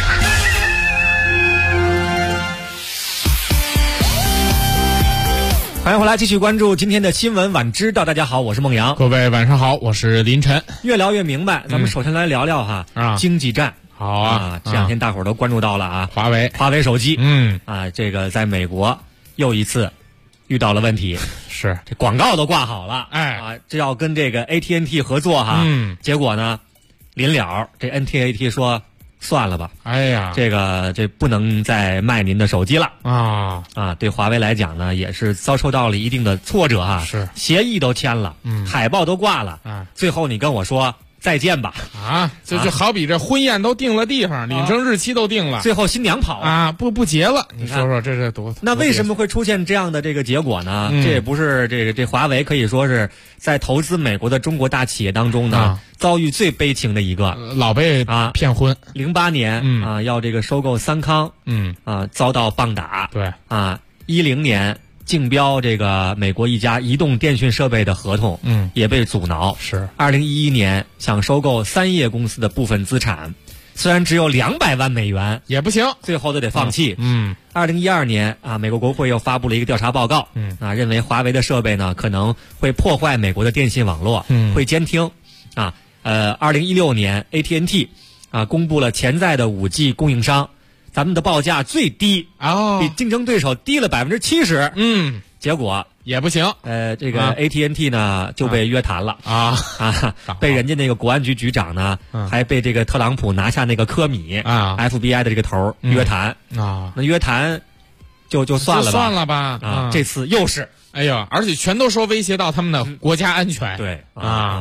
欢迎回来，继续关注今天的新闻晚知道。大家好，我是孟阳。 各位晚上好，我是林晨。 越聊越明白，咱们首先来聊聊经济战。 好啊， 这两天大伙儿都关注到了啊， 华为手机，这个在美国又一次遇到了问题， 是这广告都挂好了，这要跟这个 AT&T 合作哈，结果呢，临了这 AT&T 说算了吧， 哎呀， 这不能再卖您的手机了对华为来讲呢，也是遭受到了一定的挫折哈， 是协议都签了，海报都挂了，最后你跟我说再见吧就好比这婚宴都定了地方，领证日期都定了， 最后新娘跑不结了，你说说这多？ 那为什么会出现这样的这个结果呢？这也不是这华为可以说是在投资美国的中国大企业当中呢，遭遇最悲情的一个， 老被骗婚。 08年要这个收购三康，遭到棒打。 对 10年竞标这个美国一家移动电讯设备的合同，也被阻挠。 是 2011年想收购三叶公司的部分资产，虽然只有200万美元也不行， 最后都得放弃。2012年美国国会又发布了一个调查报告，认为华为的设备呢可能会破坏美国的电信网络，会监听。2016年 AT&T 公布了潜在的5G 供应商。咱们的报价最低比竞争对手低了70%，结果也不行。 这个 AT&T 呢就被约谈了被人家那个国安局局长呢，还被这个特朗普拿下那个科米FBI 的这个头约谈那约谈就算了吧这次又是而且全都说威胁到他们的国家安全。 对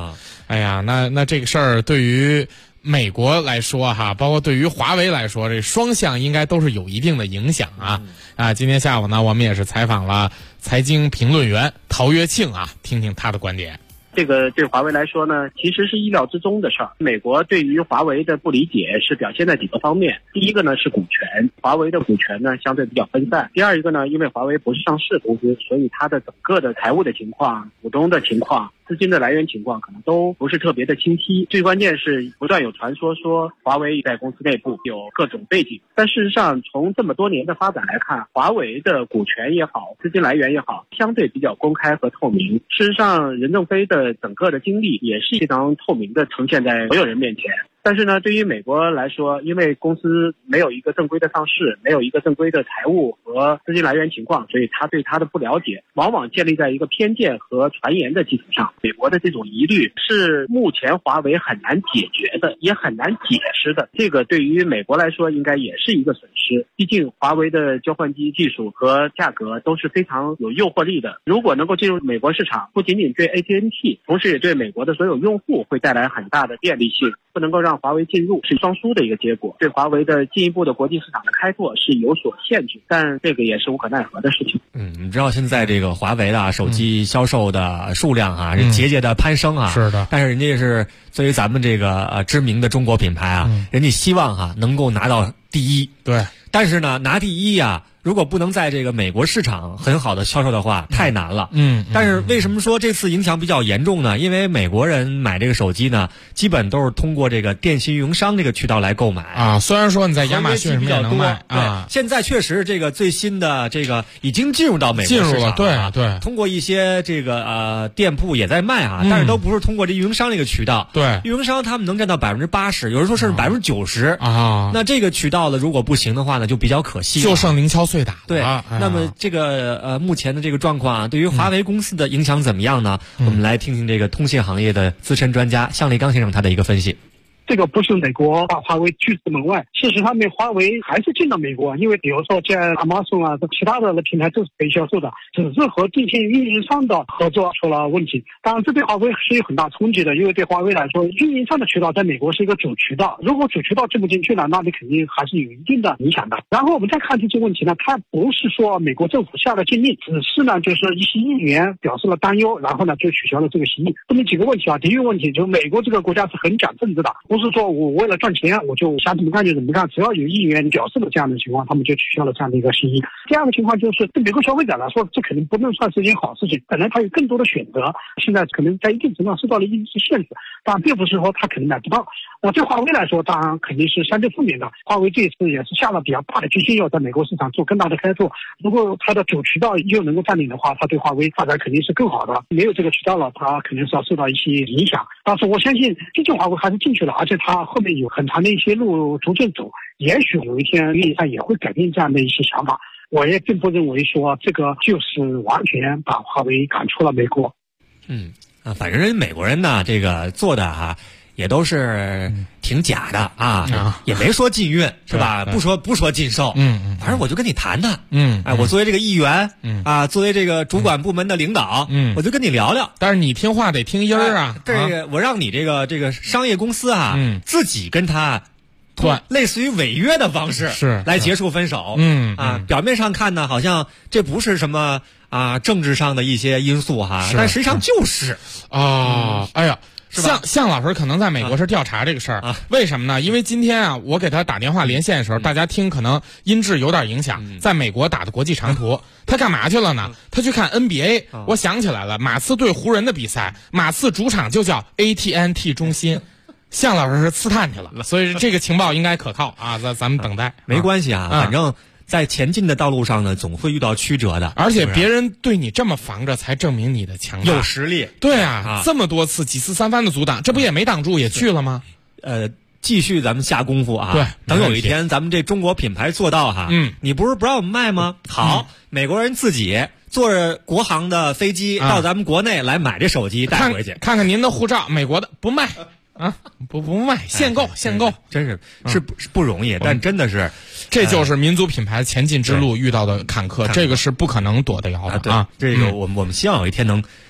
哎呀，那这个事儿对于美国来说哈，包括对于华为来说，这双向应该都是有一定的影响啊。今天下午呢，我们也是采访了财经评论员陶跃庆啊，听听他的观点。 这个对华为来说呢，其实是意料之中的事儿。美国对于华为的不理解是表现在几个方面。第一个呢是股权，华为的股权呢相对比较分散。第二一个呢，因为华为不是上市公司，所以它的整个的财务的情况、股东的情况、资金的来源情况可能都不是特别的清晰。最关键是不断有传说说华为在公司内部有各种背景，但事实上从这么多年的发展来看，华为的股权也好，资金来源也好，相对比较公开和透明。事实上，任正非的整个的经历也是非常透明的呈现在所有人面前。但是呢，对于美国来说，因为公司没有一个正规的上市，没有一个正规的财务和资金来源情况，所以他对他的不了解往往建立在一个偏见和传言的基础上。美国的这种疑虑是目前华为很难解决的，也很难解释的。这个对于美国来说应该也是一个损失，毕竟华为的交换机技术和价格都是非常有诱惑力的。如果能够进入美国市场，不仅仅对 AT&T， 同时也对美国的所有用户会带来很大的便利性。不能够让华为进入是双输的一个结果，对华为的进一步的国际市场的开拓是有所限制，但这个也是无可奈何的事情。 你知道现在这个华为的手机销售的数量啊，是节节的攀升啊。 是的。 但是人家是作为咱们这个知名的中国品牌啊，人家希望能够拿到第一。 对。 但是呢，拿第一啊，如果不能在这个美国市场很好的销售的话，太难了。但是为什么说这次影响比较严重呢？因为美国人买这个手机呢，基本都是通过这个电信运营商这个渠道来购买啊。虽然说你在亚马逊什么也能卖啊，现在确实这个最新的这个已经进入到美国市场了。 对， 通过一些这个店铺也在卖啊，但是都不是通过这运营商这个渠道。 对， 运营商他们能占到80%，有人说甚至90%啊。那这个渠道呢，如果不行的话呢，就比较可惜， 就剩零敲碎打了。 对。那么这个目前的这个状况啊，对于华为公司的影响怎么样呢？我们来听听这个通信行业的资深专家向立刚先生他的一个分析。 这个不是美国把华为拒之门外，事实上面华为还是进了美国，因为比如说像亚马逊啊，其他的平台都是可以销售的，只是和电信运营商的合作出了问题。当然这对华为是有很大冲击的，因为对华为来说，运营商的渠道在美国是一个主渠道，如果主渠道进不进去了，那你肯定还是有一定的影响的。然后我们再看这些问题呢，它不是说美国政府下了禁令，只是呢就是一些议员表示了担忧，然后呢就取消了这个协议。这么几个问题啊，第一个问题就是美国这个国家是很讲政治的，不是说我为了赚钱我就想怎么干就怎么干，只要有议员表示了这样的情况，他们就取消了这样的一个协议。第二个情况就是对美国消费者来说，这肯定不能算是一件好事情，本来他有更多的选择，现在可能在一定程度上受到了一些限制，当然并不是说他可能买不到。对华为来说当然肯定是相对负面的，华为这次也是下了比较大的决心要在美国市场做更大的开拓，如果它的主渠道又能够占领的话，它对华为发展肯定是更好的。没有这个渠道了，它肯定是要受到一些影响，但是我相信毕竟华为还是进去了，而且它后面有很长的一些路逐渐走，也许有一天运营商也会改变这样的一些想法。我也并不认为说这个就是完全把华为赶出了美国。 反正美国人呢，这个做的也都是挺假的啊，也没说禁运是吧？不说禁售，反正我就跟你谈谈，我作为这个议员，作为这个主管部门的领导，我就跟你聊聊。 但是你听话得听音儿啊， 这个我让你这个商业公司自己跟他类似于违约的方式是来结束分手，表面上看呢，好像这不是什么政治上的一些因素但实际上就是哎呀。向老师可能在美国是调查这个事儿为什么呢？因为今天我给他打电话连线的时候，大家听可能音质有点影响。在美国打的国际长途，他干嘛去了呢？他去看 NBA。我想起来了，马刺对湖人的比赛，马刺主场就叫 AT&T 中心。向老师是刺探去了，所以这个情报应该可靠咱们等待。 没关系反正在前进的道路上呢，总会遇到曲折的， 而且别人对你这么防着，才证明你的强大， 有实力。 对这么多次几次三番的阻挡，这不也没挡住，也去了吗？ 继续咱们下功夫对， 等有一天咱们这中国品牌做到你不是不让我们卖吗？好，美国人自己坐着国航的飞机到咱们国内来买这手机带回去， 看看您的护照，美国的不卖。不卖，限购， 真是不容易，但真的是， 这就是民族品牌前进之路遇到的坎坷，这个是不可能躲得了的这个我们希望有一天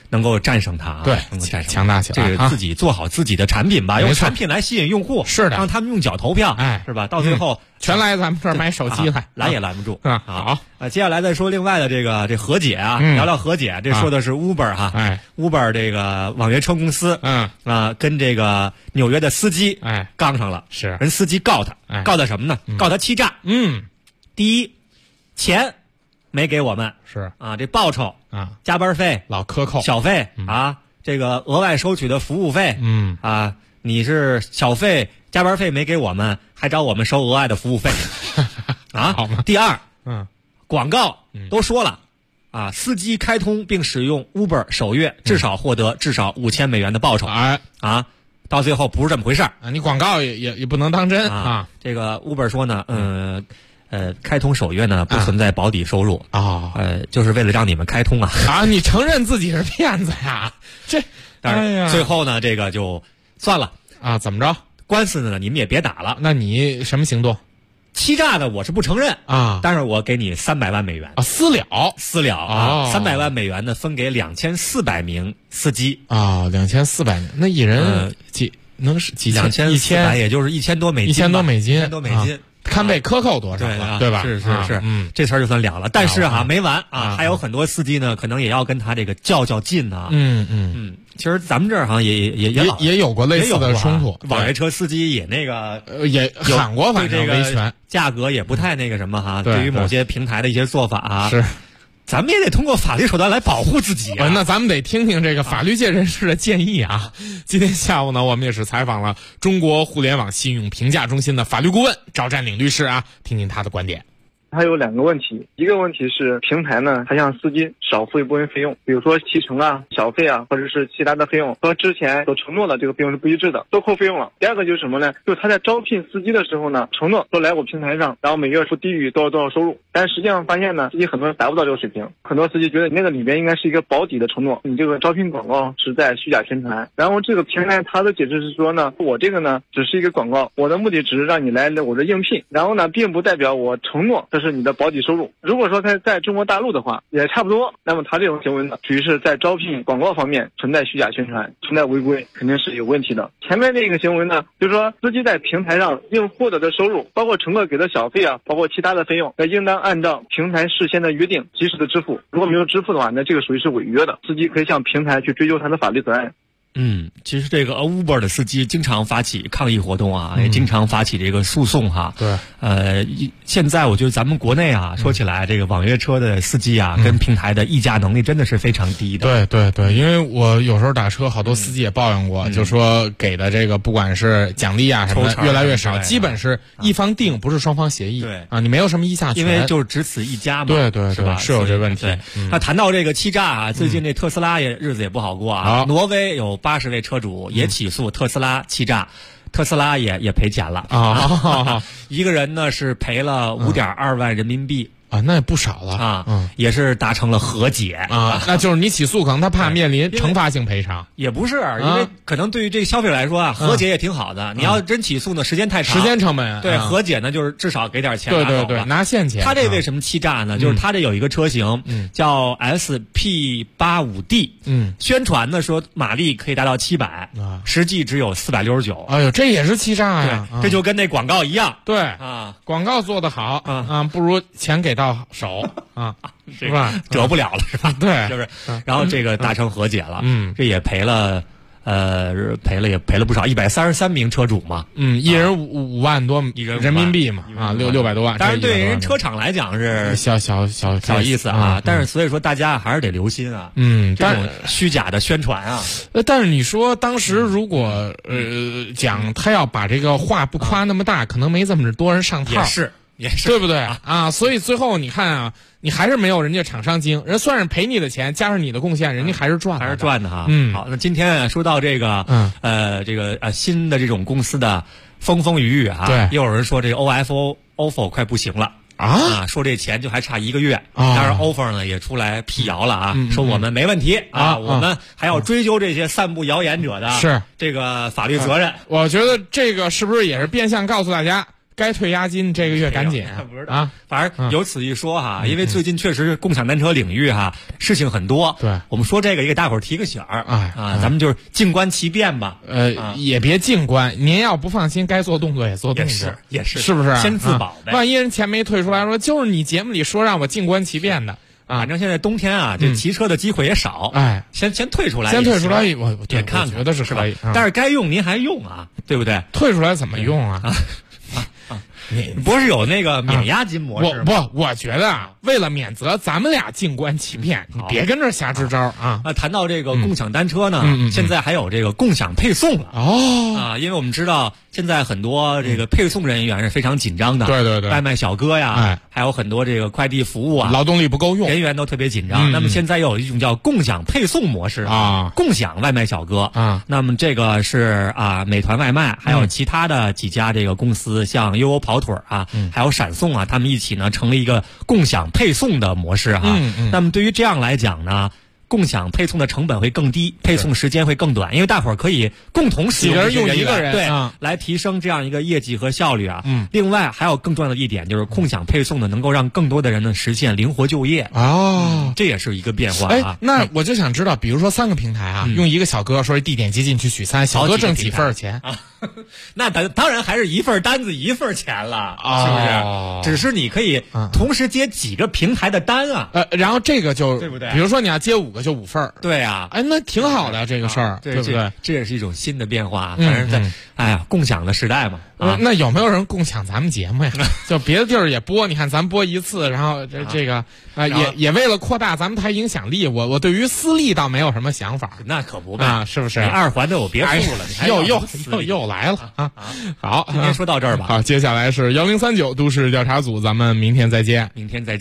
能够战胜它， 对， 能够战胜强大起来， 这个自己做好自己的产品吧，用产品来吸引用户， 是的， 让他们用脚投票，是吧？到最后全来咱们这儿买手机来， 拦也拦不住好接下来再说另外的这和解啊，聊聊和解，这说的是 Uber 哈，Uber 这个网约车公司，跟这个纽约的司机杠上了， 是人司机告他，告他什么呢？告他欺诈，第一，钱没给我们， 是啊，这报酬啊，加班费老克扣， 小费啊，这个额外收取的服务费，你是小费加班费没给我们，还找我们收额外的服务费啊？ 好吗？ 第二，广告都说了啊，司机开通并使用 Uber 首月至少获得至少$5000的报酬，到最后不是这么回事儿啊！你广告也不能当真啊！ 这个 Uber 说呢，开通首月呢不存在保底收入就是为了让你们开通啊！ 你承认自己是骗子呀？这， 但是最后呢，这个就算了啊！怎么着？ 官司呢，你们也别打了。 那你什么行动？ 欺诈的我是不承认啊， 但是我给你$300万啊，私了啊，$300万呢分给2400名司机啊，2400名，那一人能是几千 ？2400也就是1000多美金 ，1000多美金，看被克扣多少了，对吧？ 是，这事儿就算了了。但是没完啊，还有很多司机呢，可能也要跟他这个较劲啊。其实咱们这儿也有过类似的冲突， 网约车司机也那个也喊过，反正维权价格也不太那个什么哈。对于某些平台的一些做法是。 咱们也得通过法律手段来保护自己那咱们得听听这个法律界人士的建议啊。今天下午呢，我们也是采访了中国互联网信用评价中心的法律顾问赵占领律师啊，听听他的观点。 它有2个问题，一个问题是平台呢，它向司机少付一部分费用，比如说提成啊、小费啊，或者是其他的费用和之前所承诺的这个费用是不一致的，都扣费用了。第二个就是什么呢？就是他在招聘司机的时候呢，承诺说来我平台上，然后每月不低于多少收入，但实际上发现呢，司机很多人达不到这个水平，很多司机觉得你那个里面应该是一个保底的承诺，你这个招聘广告是在虚假宣传。然后这个平台他的解释是说呢，我这个呢只是一个广告，我的目的只是让你来我这应聘，然后呢并不代表我承诺这是你的保底收入。如果说他在中国大陆的话也差不多，那么他这种行为呢属于是在招聘广告方面存在虚假宣传，存在违规，肯定是有问题的。前面这个行为呢，就是说司机在平台上应获得的收入，包括乘客给的小费啊，包括其他的费用，那应当按照平台事先的约定及时的支付。如果没有支付的话，那这个属于是违约的，司机可以向平台去追究他的法律责任。 其实这个 Uber 的司机经常发起抗议活动啊，也经常发起这个诉讼哈。 对， 现在我觉得咱们国内啊，说起来这个网约车的司机啊，跟平台的议价能力真的是非常低的。 对，因为我有时候打车，好多司机也抱怨过，就说给的这个不管是奖励啊什么的越来越少，基本是一方定，不是双方协议。 对啊，你没有什么议价权， 因为就是只此一家嘛。 对， 是吧？ 是有这问题。 那谈到这个欺诈啊，最近这特斯拉日子也不好过啊。挪威有80位车主也起诉特斯拉欺诈，特斯拉也赔钱了啊。一个人呢是赔了5.2万人民币。 那也不少了啊，也是达成了和解啊。那就是你起诉，可能他怕面临惩罚性赔偿， 也不是，因为可能对于这个消费者来说啊，和解也挺好的。你要真起诉呢，时间太长， 时间成本。 对，和解呢就是至少给点钱。 对，拿现钱。 他这为什么欺诈呢？就是他这有一个车型叫 SP85D，宣传呢说马力可以达到700，实际只有469。 哎呦，这也是欺诈呀！ 这就跟那广告一样。 对啊，广告做得好不如钱给到手啊，是吧？ 折不了了，是吧？ 对， 就是。然后这个达成和解了，这也赔了不少，133名车主嘛， 一人5万多人民币嘛，啊，600多万。 当然，对人车厂来讲是小意思啊，但是所以说大家还是得留心啊，这种虚假的宣传啊。 但是你说当时如果讲他要把这个话不夸那么大，可能没这么多人上套， 也是， 对不对啊？所以最后你看啊，你还是没有人家厂商精，人算是赔你的钱，加上你的贡献，人家还是赚的哈。好，那今天说到这个，新的这种公司的风风雨雨啊， 对， 又有人说这个 OFO 快不行了说这钱就还差1个月，当然 offer 呢也出来辟谣了啊，说我们没问题我们还要追究这些散布谣言者的是这个法律责任。 我觉得这个是不是也是变相告诉大家？ 该退押金这个月赶紧啊！ 反正有此一说哈，因为最近确实共享单车领域哈事情很多。 对， 我们说这个也给大伙儿提个醒儿咱们就是静观其变吧。 也别静观，您要不放心，该做动作也做动作， 也是， 是不是？ 先自保呗。 万一人钱没退出来，说就是你节目里说让我静观其变的。 反正现在冬天啊，这骑车的机会也少。先退出来， 我看觉得是可以。 但是该用您还用啊，对不对？ 退出来怎么用啊？ 你不是有那个免押金模式吗？我觉得啊，为了免责，咱们俩静观其变，你别跟这儿瞎支招啊！ 谈到这个共享单车呢，现在还有这个共享配送了因为我们知道现在很多这个配送人员是非常紧张的， 对， 外卖小哥呀，还有很多这个快递服务啊， 劳动力不够用， 人员都特别紧张。那么现在有一种叫共享配送模式共享外卖小哥那么这个是美团外卖，还有其他的几家这个公司，像悠悠跑腿还有闪送他们一起呢成立一个共享配送的模式那么对于这样来讲呢，共享配送的成本会更低，配送时间会更短，因为大伙儿可以共同使用一个人， 对，来提升这样一个业绩和效率另外还有更重要的一点，就是共享配送呢能够让更多的人呢实现灵活就业这也是一个变化那我就想知道，比如说3个平台用一个小哥说地点接进去取餐，小哥挣几份钱那当然还是一份单子一份钱了是不是？只是你可以同时接几个平台的单然后这个就对不对？ 比如说你要接5个就5份对那挺好的这个事儿，对不对？ 这也是一种新的变化反正在共享的时代嘛那有没有人共享咱们节目呀？就别的地儿也播，你看咱播一次，然后这个也为了扩大咱们台影响力，我对于私利倒没有什么想法。 那可不呗是不是？ 你2环都有别墅了， 你又来了好， 今天说到这儿吧。 好，接下来是1039都市调查组，咱们明天再见。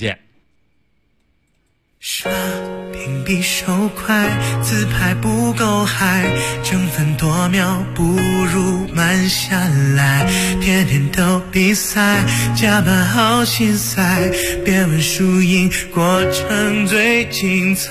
刷屏比手快，自拍不够嗨，争分夺秒不如慢下来，天天都比赛，加班好心塞，别问输赢，过程最精彩。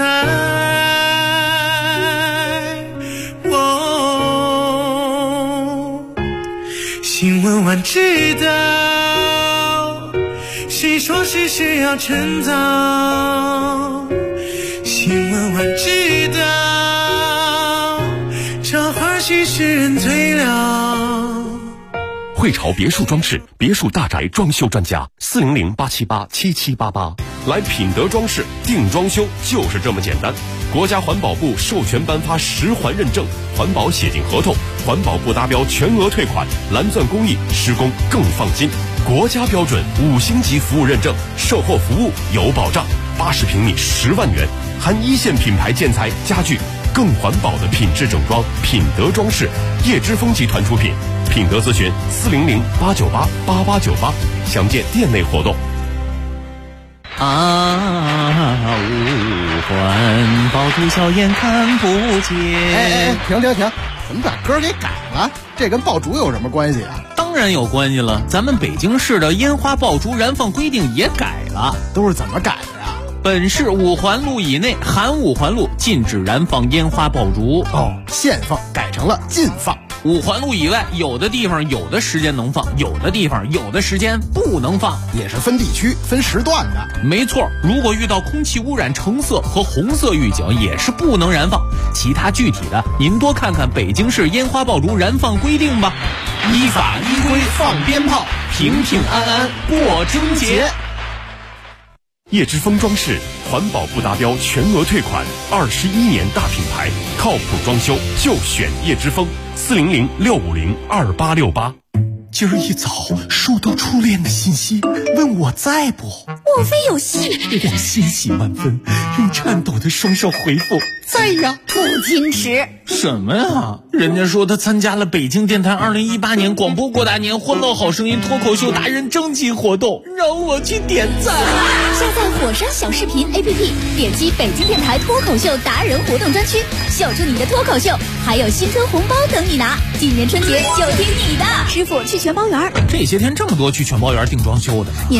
新闻晚知道，谁说事实要趁早？新闻晚知道，这花絮使人醉了。 汇潮别墅装饰，别墅大宅装修专家，400-878-7788，来品德装饰定装修就是这么简单。国家环保部授权颁发10环认证，环保写进合同，环保部达标全额退款，蓝钻工艺，施工更放心。国家标准5星级服务认证，售后服务有保障，80平米10万元，含1线品牌建材家具，更环保的品质整装。品德装饰，叶之峰集团出品。品德咨询400-898-8898，详见店内活动。 五环爆竹硝烟看不见。 停！怎么把歌给改了？这跟爆竹有什么关系啊？ 当然有关系了，咱们北京市的烟花爆竹燃放规定也改了。 都是怎么改的呀？ 本市5环路以内含5环路禁止燃放烟花爆竹。 限放改成了禁放。 5环路以外，有的地方有的时间能放，有的地方有的时间不能放， 也是分地区分时段的。 没错，如果遇到空气污染橙色和红色预警，也是不能燃放。其他具体的，您多看看北京市烟花爆竹燃放规定吧。依法依规放鞭炮，平平安安过春节。 叶之峰装饰，环保部达标全额退款，21年大品牌，靠谱装修就选叶之峰，400-650-2868。 今儿一早收到初恋的信息，问我在不？ 莫非有戏？ 我欣喜万分，用颤抖的双手回复在呀。 不矜持什么呀？人家说他参加了北京电台2018年广播过大年欢乐好声音脱口秀达人征集活动，让我去点赞。 下载火山小视频 APP， 点击北京电台脱口秀达人活动专区，秀出你的脱口秀，还有新春红包等你拿。今年春节就听你的，支付去全包园。 这些天这么多去全包园订装修的。